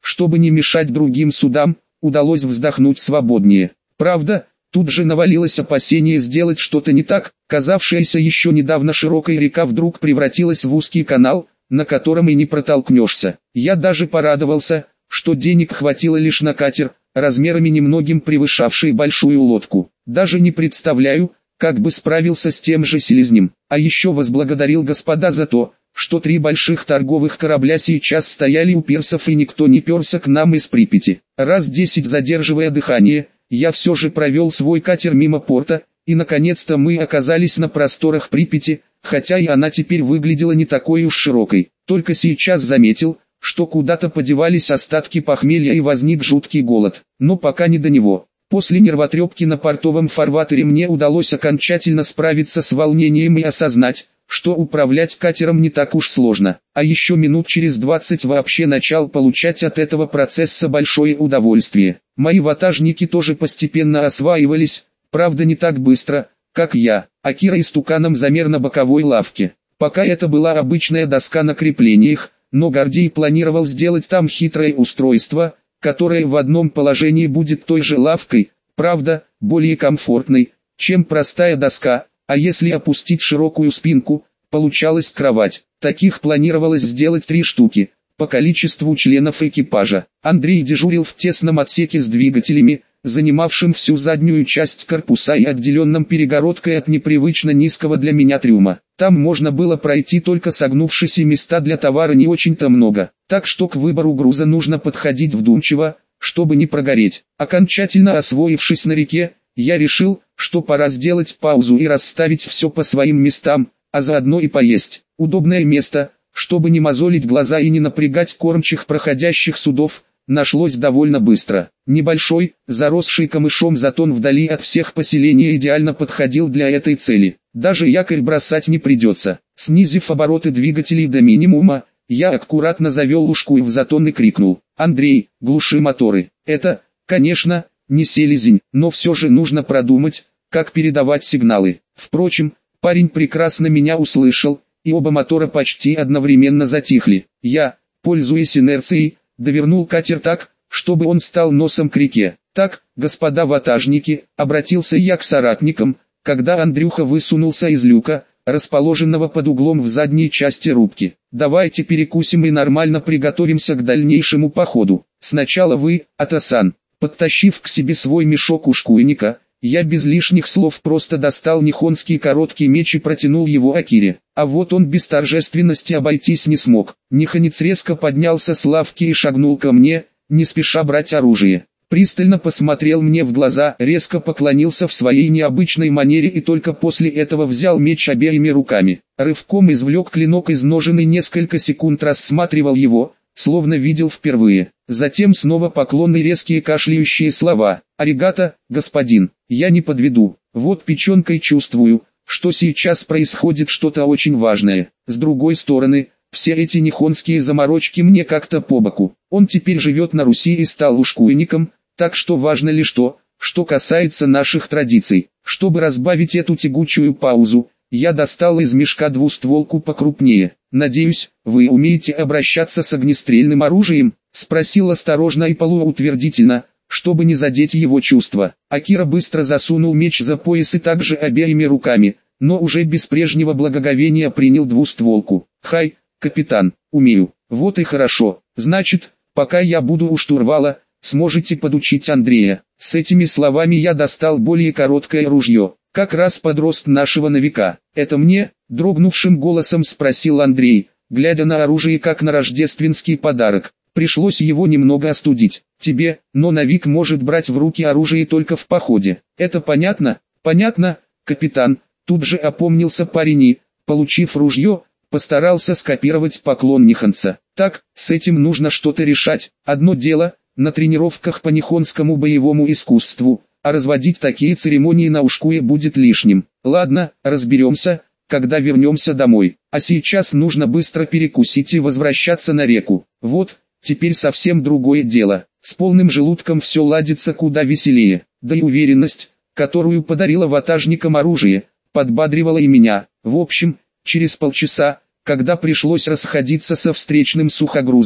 чтобы не мешать другим судам, удалось вздохнуть свободнее. Правда, тут же навалилось опасение сделать что-то не так, казавшаяся еще недавно широкой река вдруг превратилась в узкий канал, на котором и не протолкнешься. Я даже порадовался, что денег хватило лишь на катер, размерами немногим превышавший большую лодку. Даже не представляю, как бы справился с тем же селезнем. А еще возблагодарил господа за то, что три больших торговых корабля сейчас стояли у пирсов и никто не перся к нам из Припяти. Раз десять задерживая дыхание, я все же провел свой катер мимо порта, и наконец-то мы оказались на просторах Припяти, хотя и она теперь выглядела не такой уж широкой. Только сейчас заметил, что куда-то подевались остатки похмелья и возник жуткий голод, но пока не до него. После нервотрепки на портовом фарватере мне удалось окончательно справиться с волнением и осознать, что управлять катером не так уж сложно, а еще минут через двадцать вообще начал получать от этого процесса большое удовольствие. Мои ватажники тоже постепенно осваивались, правда не так быстро, как я, а Кира истуканом замер на боковой лавке. Пока это была обычная доска на креплениях, но Гордей планировал сделать там хитрое устройство, которое в одном положении будет той же лавкой, правда, более комфортной, чем простая доска. А если опустить широкую спинку, получалась кровать. Таких планировалось сделать три штуки, по количеству членов экипажа. Андрей дежурил в тесном отсеке с двигателями, занимавшим всю заднюю часть корпуса и отделенным перегородкой от непривычно низкого для меня трюма. Там можно было пройти только согнувшись, и места для товара не очень-то много, так что к выбору груза нужно подходить вдумчиво, чтобы не прогореть. Окончательно освоившись на реке, я решил, что пора сделать паузу и расставить все по своим местам, а заодно и поесть. Удобное место, чтобы не мозолить глаза и не напрягать кормчих проходящих судов, нашлось довольно быстро. Небольшой, заросший камышом затон вдали от всех поселений идеально подходил для этой цели. Даже якорь бросать не придется. Снизив обороты двигателей до минимума, я аккуратно завел ушку в затон и крикнул: «Андрей, глуши моторы». Это, конечно, не селезень, но все же нужно продумать, как передавать сигналы. Впрочем, парень прекрасно меня услышал, и оба мотора почти одновременно затихли. Я, пользуясь инерцией, довернул катер так, чтобы он стал носом к реке. «Так, господа ватажники», — обратился я к соратникам, когда Андрюха высунулся из люка, расположенного под углом в задней части рубки. «Давайте перекусим и нормально приготовимся к дальнейшему походу. Сначала вы, Атасан». Подтащив к себе свой мешок ушкуйника, я без лишних слов просто достал нихонский короткий меч и протянул его Акире. А вот он без торжественности обойтись не смог. Нихонец резко поднялся с лавки и шагнул ко мне, не спеша брать оружие. Пристально посмотрел мне в глаза, резко поклонился в своей необычной манере и только после этого взял меч обеими руками. Рывком извлек клинок из ножен и несколько секунд рассматривал его, словно видел впервые. Затем снова поклон и резкие кашляющие слова. «Аригато, господин, я не подведу. Вот печенкой чувствую, что сейчас происходит что-то очень важное. С другой стороны, все эти нихонские заморочки мне как-то по боку. Он теперь живет на Руси и стал ушкуйником, так что важно лишь то, что касается наших традиций». Чтобы разбавить эту тягучую паузу, я достал из мешка двустволку покрупнее. «Надеюсь, вы умеете обращаться с огнестрельным оружием?» — спросил осторожно и полуутвердительно, чтобы не задеть его чувства. Акира быстро засунул меч за пояс и также обеими руками, но уже без прежнего благоговения принял двустволку. «Хай, капитан, умею». «Вот и хорошо. Значит, пока я буду у штурвала, сможете подучить Андрея». С этими словами я достал более короткое ружье, как раз под рост нашего новика. «Это мне?» — дрогнувшим голосом спросил Андрей, глядя на оружие как на рождественский подарок. Пришлось его немного остудить. «Тебе, но новик может брать в руки оружие только в походе. Это понятно?» «Понятно, капитан». Тут же опомнился парень и, получив ружье, постарался скопировать поклон нихонца. «Так, с этим нужно что-то решать. Одно дело, на тренировках по нихонскому боевому искусству, а разводить такие церемонии на ушкуе будет лишним. Ладно, разберемся, когда вернемся домой. А сейчас нужно быстро перекусить и возвращаться на реку. Вот, теперь совсем другое дело. С полным желудком все ладится куда веселее. Да и уверенность, которую подарила ватажникам оружие, подбадривала и меня. В общем, через полчаса, когда пришлось расходиться со встречным сухогрузом,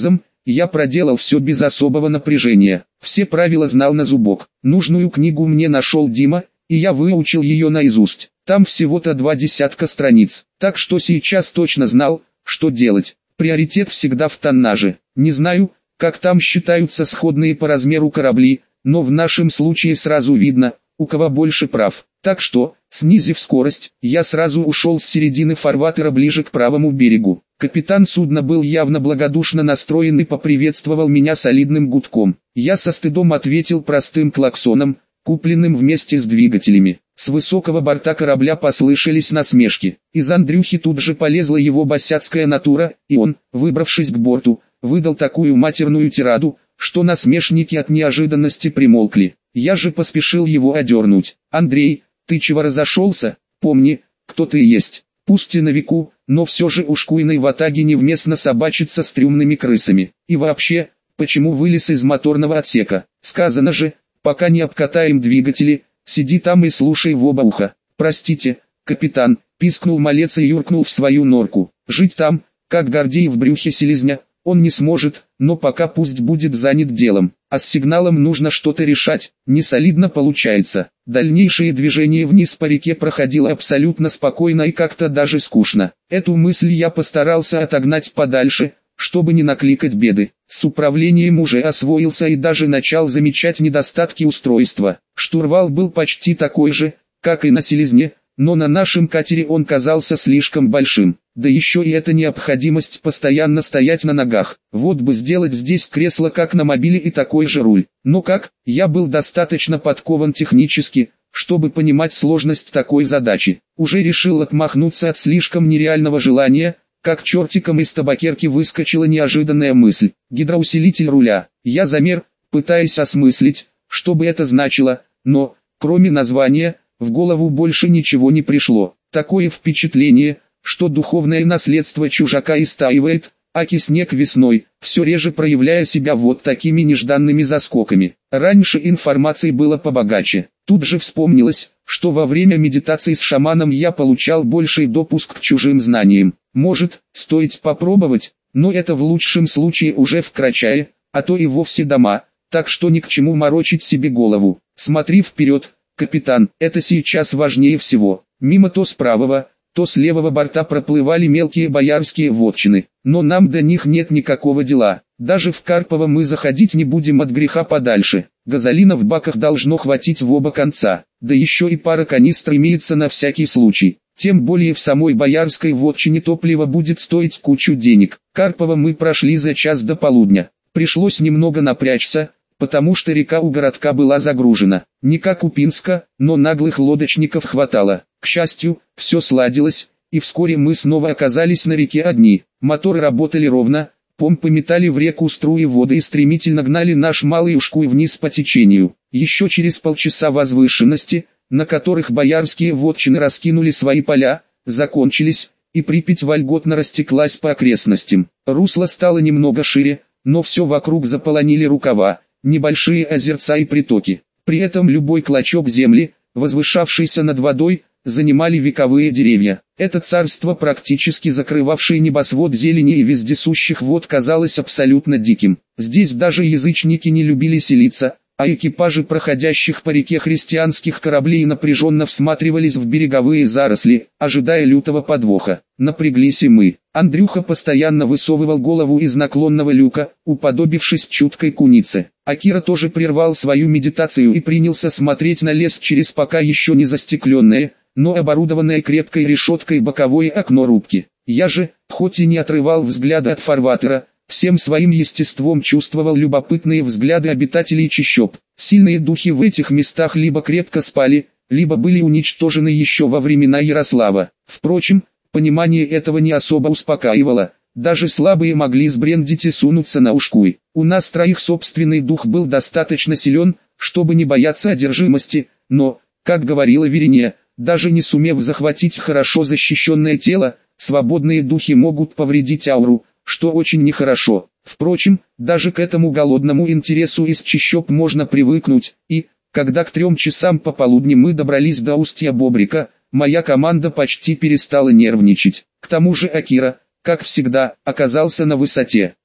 я проделал все без особого напряжения. Все правила знал на зубок. Нужную книгу мне нашел Дима, и я выучил ее наизусть. Там всего-то два десятка страниц, так что сейчас точно знал, что делать. Приоритет всегда в тоннаже. Не знаю, как там считаются сходные по размеру корабли, но в нашем случае сразу видно, у кого больше прав. Так что, снизив скорость, я сразу ушел с середины фарватера ближе к правому берегу. Капитан судна был явно благодушно настроен и поприветствовал меня солидным гудком. Я со стыдом ответил простым клаксоном, купленным вместе с двигателями. С высокого борта корабля послышались насмешки. Из Андрюхи тут же полезла его босяцкая натура, и он, выбравшись к борту, выдал такую матерную тираду, что насмешники от неожиданности примолкли. Я же поспешил его одернуть. «Андрей, ты чего разошелся? Помни, кто ты есть. Пусть и на веку, но все же у шкуйной ватаги невместно собачиться с трюмными крысами. И вообще, почему вылез из моторного отсека? Сказано же, пока не обкатаем двигатели, сиди там и слушай в оба уха». «Простите, капитан», — пискнул малец и юркнул в свою норку. «Жить там, как Гордей в брюхе селезня, он не сможет, но пока пусть будет занят делом. А с сигналом нужно что-то решать, не солидно получается». Дальнейшее движение вниз по реке проходило абсолютно спокойно и как-то даже скучно. Эту мысль я постарался отогнать подальше, чтобы не накликать беды. С управлением уже освоился и даже начал замечать недостатки устройства. Штурвал был почти такой же, как и на селезне, но на нашем катере он казался слишком большим. Да еще и эта необходимость постоянно стоять на ногах. Вот бы сделать здесь кресло как на мобиле и такой же руль. Но как, я был достаточно подкован технически, чтобы понимать сложность такой задачи. Уже решил отмахнуться от слишком нереального желания, как чертиком из табакерки выскочила неожиданная мысль. Гидроусилитель руля. Я замер, пытаясь осмыслить, что бы это значило, но, кроме названия, в голову больше ничего не пришло. Такое впечатление, что духовное наследство чужака истаивает, аки снег весной, все реже проявляя себя вот такими нежданными заскоками. Раньше информации было побогаче. Тут же вспомнилось, что во время медитации с шаманом я получал больший допуск к чужим знаниям. Может, стоит попробовать, но это в лучшем случае уже в Крачае, а то и вовсе дома, так что ни к чему морочить себе голову. Смотри вперед, капитан, это сейчас важнее всего. Мимо то с правого, то с левого борта проплывали мелкие боярские вотчины, но нам до них нет никакого дела. Даже в Карпово мы заходить не будем от греха подальше. Газолина в баках должно хватить в оба конца, да еще и пара канистр имеется на всякий случай. Тем более в самой боярской вотчине топливо будет стоить кучу денег. Карпово мы прошли за час до полудня. Пришлось немного напрячься, потому что река у городка была загружена. Не как у Пинска, но наглых лодочников хватало. К счастью, все сладилось, и вскоре мы снова оказались на реке одни. Моторы работали ровно, помпы метали в реку струи воды и стремительно гнали наш малый ушкуй вниз по течению. Еще через полчаса возвышенности, на которых боярские вотчины раскинули свои поля, закончились, и Припять вольготно растеклась по окрестностям. Русло стало немного шире, но все вокруг заполонили рукава, небольшие озерца и притоки. При этом любой клочок земли, возвышавшийся над водой, занимали вековые деревья. Это царство, практически закрывавшее небосвод зелени и вездесущих вод, казалось абсолютно диким. Здесь даже язычники не любили селиться, а экипажи проходящих по реке христианских кораблей напряженно всматривались в береговые заросли, ожидая лютого подвоха. Напряглись и мы. Андрюха постоянно высовывал голову из наклонного люка, уподобившись чуткой кунице. Акира тоже прервал свою медитацию и принялся смотреть на лес через пока еще не застекленное, но оборудованное крепкой решеткой боковое окно рубки. Я же, хоть и не отрывал взгляда от фарватера, всем своим естеством чувствовал любопытные взгляды обитателей чащоб. Сильные духи в этих местах либо крепко спали, либо были уничтожены еще во времена Ярослава. Впрочем, понимание этого не особо успокаивало. Даже слабые могли сбрендить и сунуться на ушкуй. У нас троих собственный дух был достаточно силен, чтобы не бояться одержимости, но, как говорила Верения, даже не сумев захватить хорошо защищенное тело, свободные духи могут повредить ауру, что очень нехорошо. Впрочем, даже к этому голодному интересу из чащоб можно привыкнуть, и, когда к трем часам пополудни мы добрались до устья Бобрика, моя команда почти перестала нервничать. К тому же Акира, как всегда, оказался на высоте.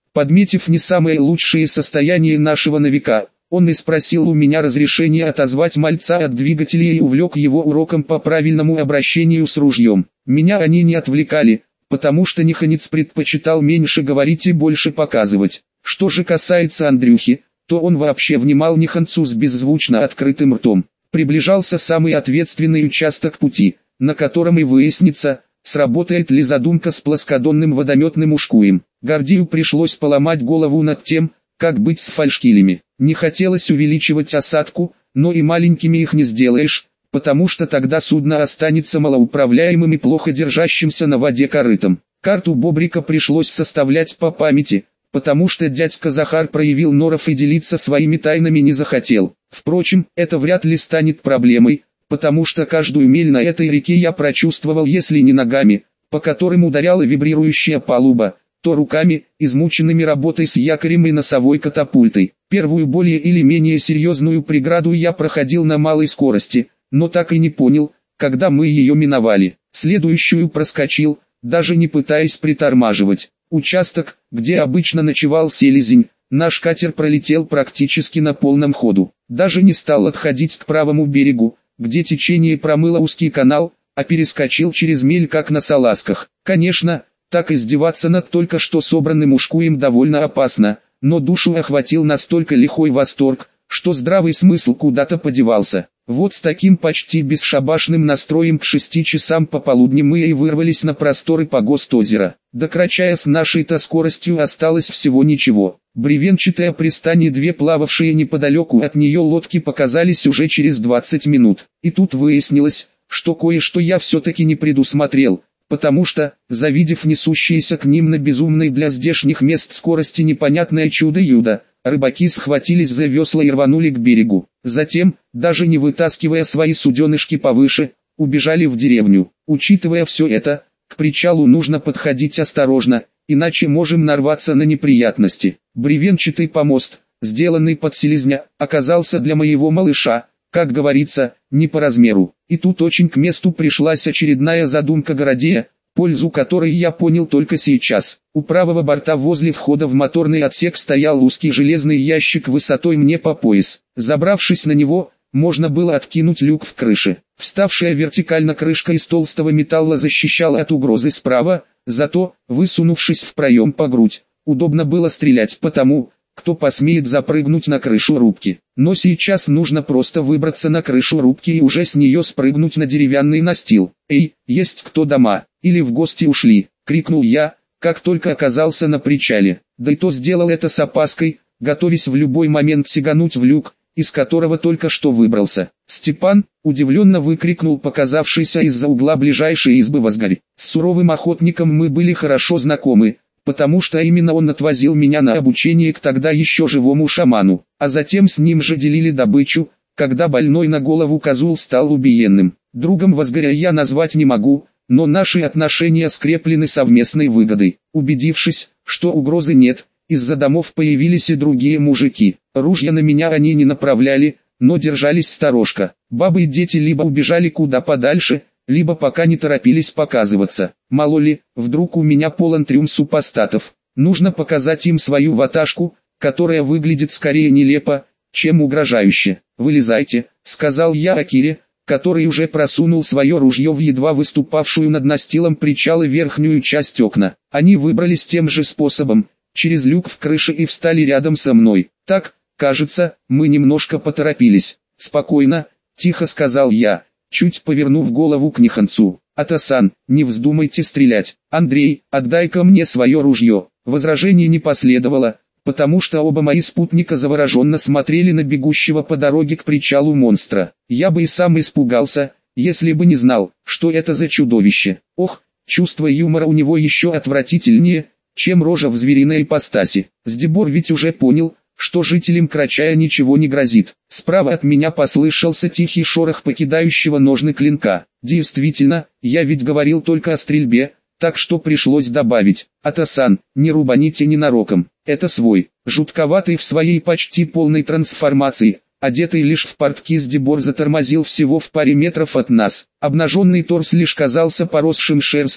Подметив не самое лучшее состояние нашего новика, он и спросил у меня разрешения отозвать мальца от двигателя и увлек его уроком по правильному обращению с ружьем. Меня они не отвлекали, потому что Ниханец предпочитал меньше говорить и больше показывать. Что же касается Андрюхи, то он вообще внимал Ниханцу с беззвучно открытым ртом. Приближался самый ответственный участок пути, на котором и выяснится, сработает ли задумка с плоскодонным водометным ушкуем. Гордею пришлось поломать голову над тем, как быть с фальшкилями. Не хотелось увеличивать осадку, но и маленькими их не сделаешь, потому что тогда судно останется малоуправляемым и плохо держащимся на воде корытом. Карту Бобрика пришлось составлять по памяти, потому что дядька Захар проявил норов и делиться своими тайнами не захотел. Впрочем, это вряд ли станет проблемой, потому что каждую миль на этой реке я прочувствовал, если не ногами, по которым ударяла вибрирующая палуба, то руками, измученными работой с якорем и носовой катапультой. Первую более или менее серьезную преграду я проходил на малой скорости, но так и не понял, когда мы ее миновали. Следующую проскочил, даже не пытаясь притормаживать. Участок, где обычно ночевал селезень, наш катер пролетел практически на полном ходу. Даже не стал отходить к правому берегу, где течение промыло узкий канал, а перескочил через мель как на салазках. Конечно, так издеваться над только что собранным ушкуем довольно опасно, но душу охватил настолько лихой восторг, что здравый смысл куда-то подевался. Вот с таким почти бесшабашным настроем к шести часам пополудни мы и вырвались на просторы Погост-озера. До Крачая с нашей-то скоростью осталось всего ничего. Бревенчатая пристань и две плававшие неподалеку от нее лодки показались уже через двадцать минут. И тут выяснилось, что кое-что я все-таки не предусмотрел, потому что, завидев несущиеся к ним на безумной для здешних мест скорости непонятное чудо-юдо, рыбаки схватились за весла и рванули к берегу. Затем, даже не вытаскивая свои суденышки повыше, убежали в деревню. Учитывая все это, к причалу нужно подходить осторожно, иначе можем нарваться на неприятности. Бревенчатый помост, сделанный под селезня, оказался для моего малыша, как говорится, не по размеру. И тут очень к месту пришлась очередная задумка Городея, пользу которой я понял только сейчас. У правого борта возле входа в моторный отсек стоял узкий железный ящик высотой мне по пояс. Забравшись на него, можно было откинуть люк в крыше. Вставшая вертикально крышка из толстого металла защищала от угрозы справа, зато, высунувшись в проем по грудь, удобно было стрелять по тому, кто посмеет запрыгнуть на крышу рубки. Но сейчас нужно просто выбраться на крышу рубки и уже с нее спрыгнуть на деревянный настил. «Эй, есть кто дома? Или в гости ушли?» — крикнул я, как только оказался на причале. Да и то сделал это с опаской, готовясь в любой момент сигануть в люк, из которого только что выбрался. «Степан!» — удивленно выкрикнул показавшийся из-за угла ближайшей избы Возгарь. С суровым охотником мы были хорошо знакомы, потому что именно он отвозил меня на обучение к тогда еще живому шаману, а затем с ним же делили добычу, когда больной на голову козул стал убиенным. Другом Возгаря я назвать не могу, но наши отношения скреплены совместной выгодой. Убедившись, что угрозы нет, из-за домов появились и другие мужики. Ружья на меня они не направляли, но держались сторожка. Бабы и дети либо убежали куда подальше, либо пока не торопились показываться. Мало ли, вдруг у меня полон трюм супостатов. Нужно показать им свою ваташку, которая выглядит скорее нелепо, чем угрожающе. «Вылезайте», — сказал я Акире, который уже просунул свое ружье в едва выступавшую над настилом причала верхнюю часть окна. Они выбрались тем же способом, через люк в крыше, и встали рядом со мной. «Так, кажется, мы немножко поторопились». «Спокойно», — тихо сказал я, чуть повернув голову к Ниханцу. «Атасан, не вздумайте стрелять. Андрей, отдай-ка мне свое ружье». Возражений не последовало, потому что оба мои спутника завороженно смотрели на бегущего по дороге к причалу монстра. Я бы и сам испугался, если бы не знал, что это за чудовище. Ох, чувство юмора у него еще отвратительнее, чем рожа в звериной ипостаси. Сдебор ведь уже понял, что жителям Крачая ничего не грозит. Справа от меня послышался тихий шорох покидающего ножны клинка. Действительно, я ведь говорил только о стрельбе, так что пришлось добавить: «Атасан, не рубаните ненароком, это свой». Жутковатый в своей почти полной трансформации, одетый лишь в портки, Сдебор затормозил всего в паре метров от нас. Обнаженный торс лишь казался поросшим шерстью,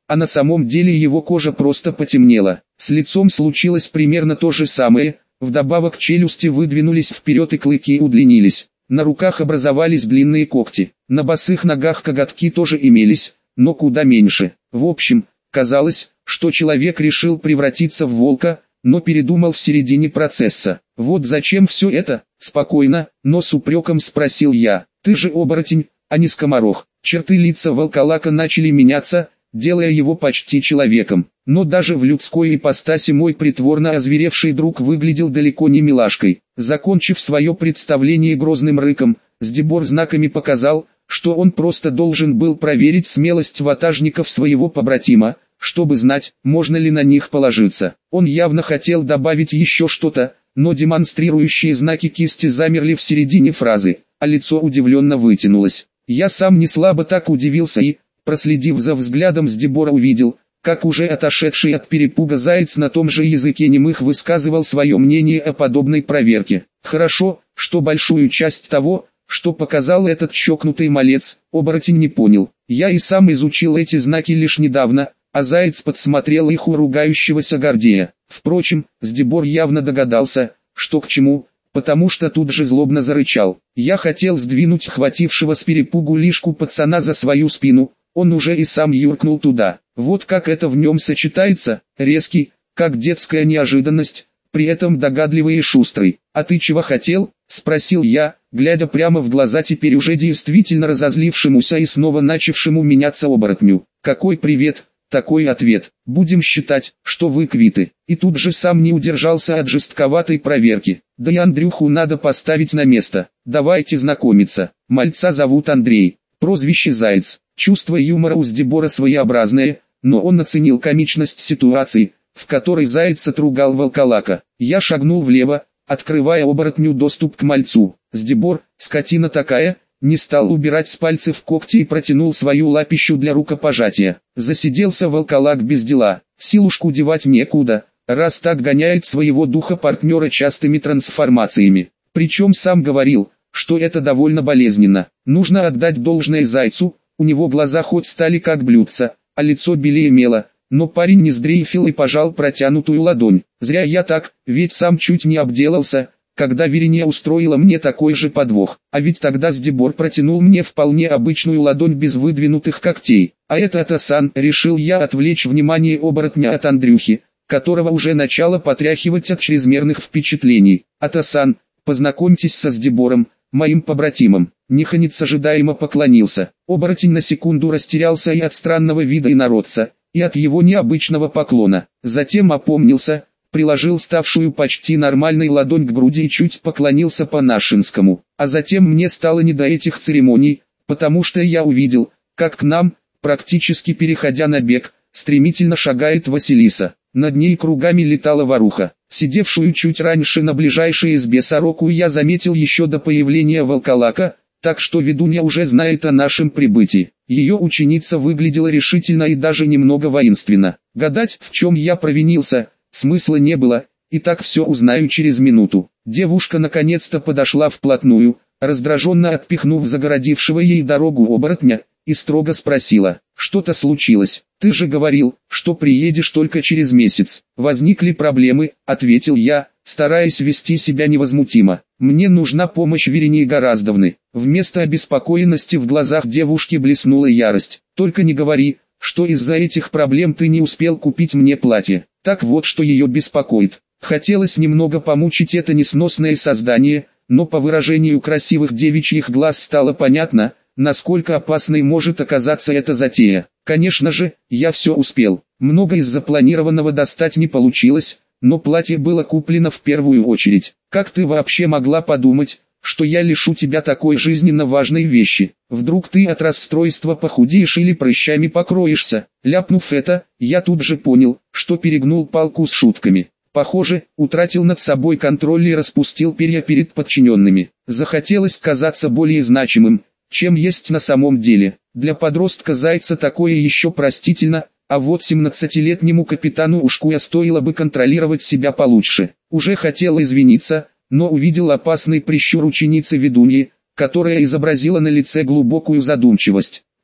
а на самом деле его кожа просто потемнела. С лицом случилось примерно то же самое, вдобавок челюсти выдвинулись вперед и клыки удлинились. На руках образовались длинные когти, на босых ногах коготки тоже имелись, но куда меньше. В общем, казалось, что человек решил превратиться в волка, но передумал в середине процесса. «Вот зачем все это?» – спокойно, но с упреком спросил я. «Ты же оборотень, а не скоморох». Черты лица волколака начали меняться, делая его почти человеком. Но даже в людской ипостаси мой притворно озверевший друг выглядел далеко не милашкой. Закончив свое представление грозным рыком, Сдебор знаками показал, что он просто должен был проверить смелость ватажников своего побратима, чтобы знать, можно ли на них положиться. Он явно хотел добавить еще что-то, но демонстрирующие знаки кисти замерли в середине фразы, а лицо удивленно вытянулось. Я сам не слабо так удивился и, проследив за взглядом Сдебора, увидел, как уже отошедший от перепуга заяц на том же языке немых высказывал свое мнение о подобной проверке. Хорошо, что большую часть того, что показал этот чокнутый малец, оборотень не понял. Я и сам изучил эти знаки лишь недавно, а заяц подсмотрел их у ругающегося Гордея. Впрочем, Сдебор явно догадался, что к чему, потому что тут же злобно зарычал. Я хотел сдвинуть хватившего с перепугу лишку пацана за свою спину, он уже и сам юркнул туда. Вот как это в нем сочетается, резкий, как детская неожиданность, при этом догадливый и шустрый. «А ты чего хотел?» – спросил я, глядя прямо в глаза теперь уже действительно разозлившемуся и снова начавшему меняться оборотню. «Какой привет?» Такой ответ. «Будем считать, что вы квиты». И тут же сам не удержался от жестковатой проверки. «Да и Андрюху надо поставить на место. Давайте знакомиться. Мальца зовут Андрей, прозвище Заяц». Чувство юмора у Сдебора своеобразное, но он оценил комичность ситуации, в которой Заяц отругал волколака. Я шагнул влево, открывая оборотню доступ к мальцу. Сдебор, скотина такая, не стал убирать с пальцев когти и протянул свою лапищу для рукопожатия. Засиделся волколак без дела, силушку девать некуда, раз так гоняет своего духа партнера частыми трансформациями. Причем сам говорил, что это довольно болезненно. Нужно отдать должное зайцу, у него глаза хоть стали как блюдца, а лицо белее мела, но парень не сдрейфил и пожал протянутую ладонь. Зря я так, ведь сам чуть не обделался, когда Верения устроила мне такой же подвох. А ведь тогда Сдебор протянул мне вполне обычную ладонь без выдвинутых когтей. А это Атасан, решил я отвлечь внимание оборотня от Андрюхи, которого уже начало потряхивать от чрезмерных впечатлений. «Атасан, познакомьтесь со Сдебором, моим побратимом». Ниханец ожидаемо поклонился. Оборотень на секунду растерялся и от странного вида инородца, и от его необычного поклона. Затем опомнился, приложил ставшую почти нормальной ладонь к груди и чуть поклонился по-нашинскому. А затем мне стало не до этих церемоний, потому что я увидел, как к нам, практически переходя на бег, стремительно шагает Василиса. Над ней кругами летала воруха. Сидевшую чуть раньше на ближайшей избе сороку я заметил еще до появления волколака, так что ведунья уже знает о нашем прибытии. Ее ученица выглядела решительно и даже немного воинственно. Гадать, в чем я провинился, смысла не было, и так все узнаю через минуту. Девушка наконец-то подошла вплотную, раздраженно отпихнув загородившего ей дорогу оборотня, и строго спросила: «Что-то случилось? Ты же говорил, что приедешь только через месяц». «Возникли проблемы», — ответил я, стараясь вести себя невозмутимо. «Мне нужна помощь Верении Гораздовны». Вместо обеспокоенности в глазах девушки блеснула ярость. «Только не говори, что из-за этих проблем ты не успел купить мне платье». Так вот, что ее беспокоит. Хотелось немного помучить это несносное создание, но по выражению красивых девичьих глаз стало понятно, насколько опасной может оказаться эта затея. Конечно же, я все успел. Много из запланированного достать не получилось, но платье было куплено в первую очередь. Как ты вообще могла подумать, что я лишу тебя такой жизненно важной вещи? Вдруг ты от расстройства похудеешь или прыщами покроешься?» Ляпнув это, я тут же понял, что перегнул палку с шутками. Похоже, утратил над собой контроль и распустил перья перед подчиненными. Захотелось казаться более значимым, чем есть на самом деле. Для подростка Зайца такое еще простительно, а вот семнадцатилетнему капитану Ушкуя стоило бы контролировать себя получше. Уже хотел извиниться, но увидел опасный прищур ученицы ведуньи, которая изобразила на лице глубокую задумчивость.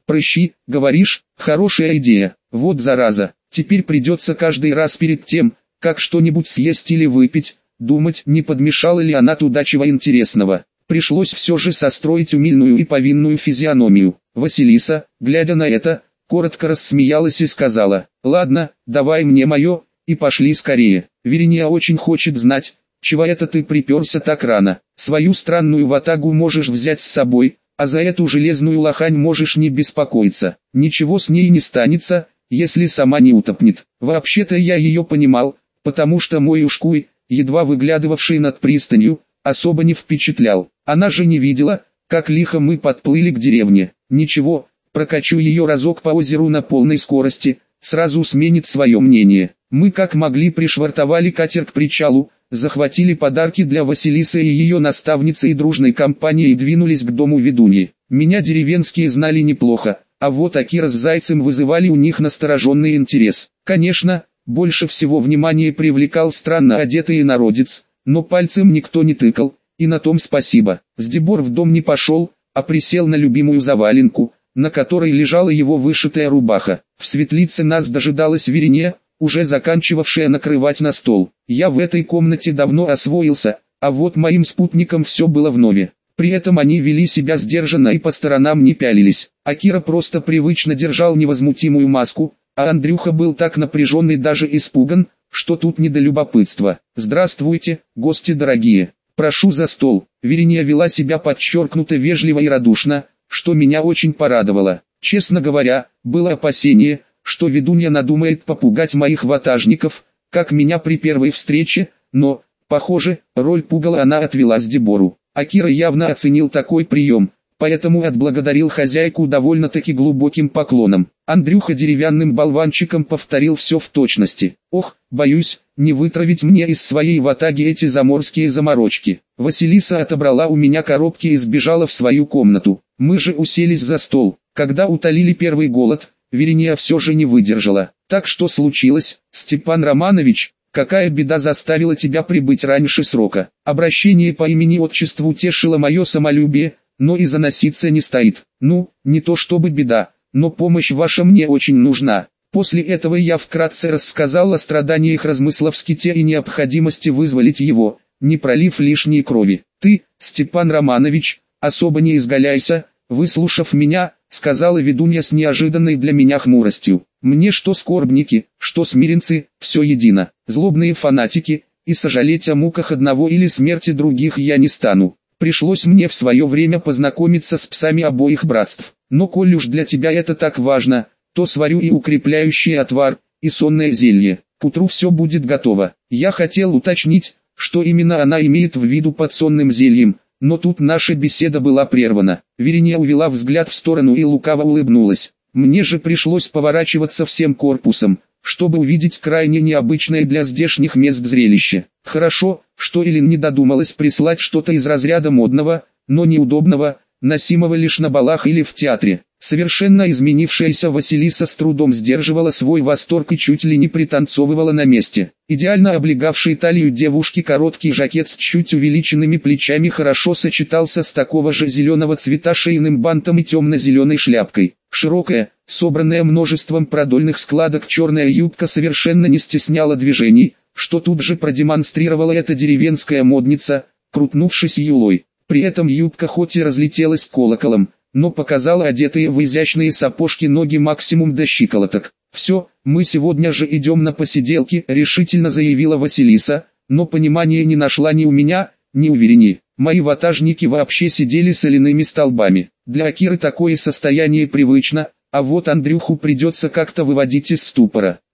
Прыщи, говоришь, хорошая идея. Вот зараза, теперь придется каждый раз перед тем, как что-нибудь съесть или выпить, думать, не подмешала ли она туда чего интересного. Пришлось все же состроить умильную и повинную физиономию. Василиса, глядя на это, коротко рассмеялась и сказала: «Ладно, давай мне мое, и пошли скорее. Верения очень хочет знать, чего это ты приперся так рано. Свою странную ватагу можешь взять с собой, а за эту железную лохань можешь не беспокоиться. Ничего с ней не станется, если сама не утопнет». Вообще-то я ее понимал, потому что мой ушкуй, едва выглядывавший над пристанью, особо не впечатлял. Она же не видела, как лихо мы подплыли к деревне. Ничего, прокачу ее разок по озеру на полной скорости, сразу сменит свое мнение. Мы как могли пришвартовали катер к причалу, захватили подарки для Василисы и ее наставницы и дружной компанией двинулись к дому ведуньи. Меня деревенские знали неплохо, а вот Акира с Зайцем вызывали у них настороженный интерес. Конечно, больше всего внимания привлекал странно одетый народец, но пальцем никто не тыкал, и на том спасибо. Сдебор в дом не пошел, а присел на любимую заваленку, на которой лежала его вышитая рубаха. В светлице нас дожидалась Верения, уже заканчивавшая накрывать на стол. Я в этой комнате давно освоился, а вот моим спутникам все было вновь. При этом они вели себя сдержанно и по сторонам не пялились. Акира просто привычно держал невозмутимую маску, а Андрюха был так напряжен и даже испуган, что тут не до любопытства. «Здравствуйте, гости дорогие. Прошу за стол». Верения вела себя подчеркнуто вежливо и радушно, что меня очень порадовало. Честно говоря, было опасение, что ведунья надумает попугать моих ватажников, как меня при первой встрече, но, похоже, роль пугала она отвела Сдебору. Акира явно оценил такой прием, поэтому отблагодарил хозяйку довольно-таки глубоким поклоном. Андрюха деревянным болванчиком повторил все в точности. «Ох, боюсь, не вытравить мне из своей ватаги эти заморские заморочки». Василиса отобрала у меня коробки и сбежала в свою комнату. Мы же уселись за стол. Когда утолили первый голод, Верения все же не выдержала. «Так что случилось, Степан Романович? Какая беда заставила тебя прибыть раньше срока?» Обращение по имени-отчеству тешило мое самолюбие, но и заноситься не стоит. «Ну, не то чтобы беда, но помощь ваша мне очень нужна». После этого я вкратце рассказал о страданиях Размысловските и необходимости вызволить его, не пролив лишней крови. «Ты, Степан Романович, особо не изгаляйся», выслушав меня, сказала ведунья с неожиданной для меня хмуростью. «Мне что скорбники, что смиренцы, все едино, злобные фанатики, и сожалеть о муках одного или смерти других я не стану. Пришлось мне в свое время познакомиться с псами обоих братств. Но коль уж для тебя это так важно, то сварю и укрепляющий отвар, и сонное зелье. К утру все будет готово». Я хотел уточнить, что именно она имеет в виду под сонным зельем, но тут наша беседа была прервана. Верения увела взгляд в сторону и лукаво улыбнулась. Мне же пришлось поворачиваться всем корпусом, чтобы увидеть крайне необычное для здешних мест зрелище. Хорошо, что Элин не додумалась прислать что-то из разряда модного, но неудобного, носимого лишь на балах или в театре. Совершенно изменившаяся Василиса с трудом сдерживала свой восторг и чуть ли не пританцовывала на месте. Идеально облегавший талию девушки короткий жакет с чуть увеличенными плечами хорошо сочетался с такого же зеленого цвета шейным бантом и темно-зеленой шляпкой. Широкая, собранная множеством продольных складок черная юбка совершенно не стесняла движений, что тут же продемонстрировала эта деревенская модница, крутнувшись юлой. При этом юбка хоть и разлетелась колоколом, но показала одетые в изящные сапожки ноги максимум до щиколоток. «Все, мы сегодня же идем на посиделки», — решительно заявила Василиса, но понимания не нашла ни у меня, ни у Верени. Мои ватажники вообще сидели соляными столбами. Для Акиры такое состояние привычно, а вот Андрюху придется как-то выводить из ступора.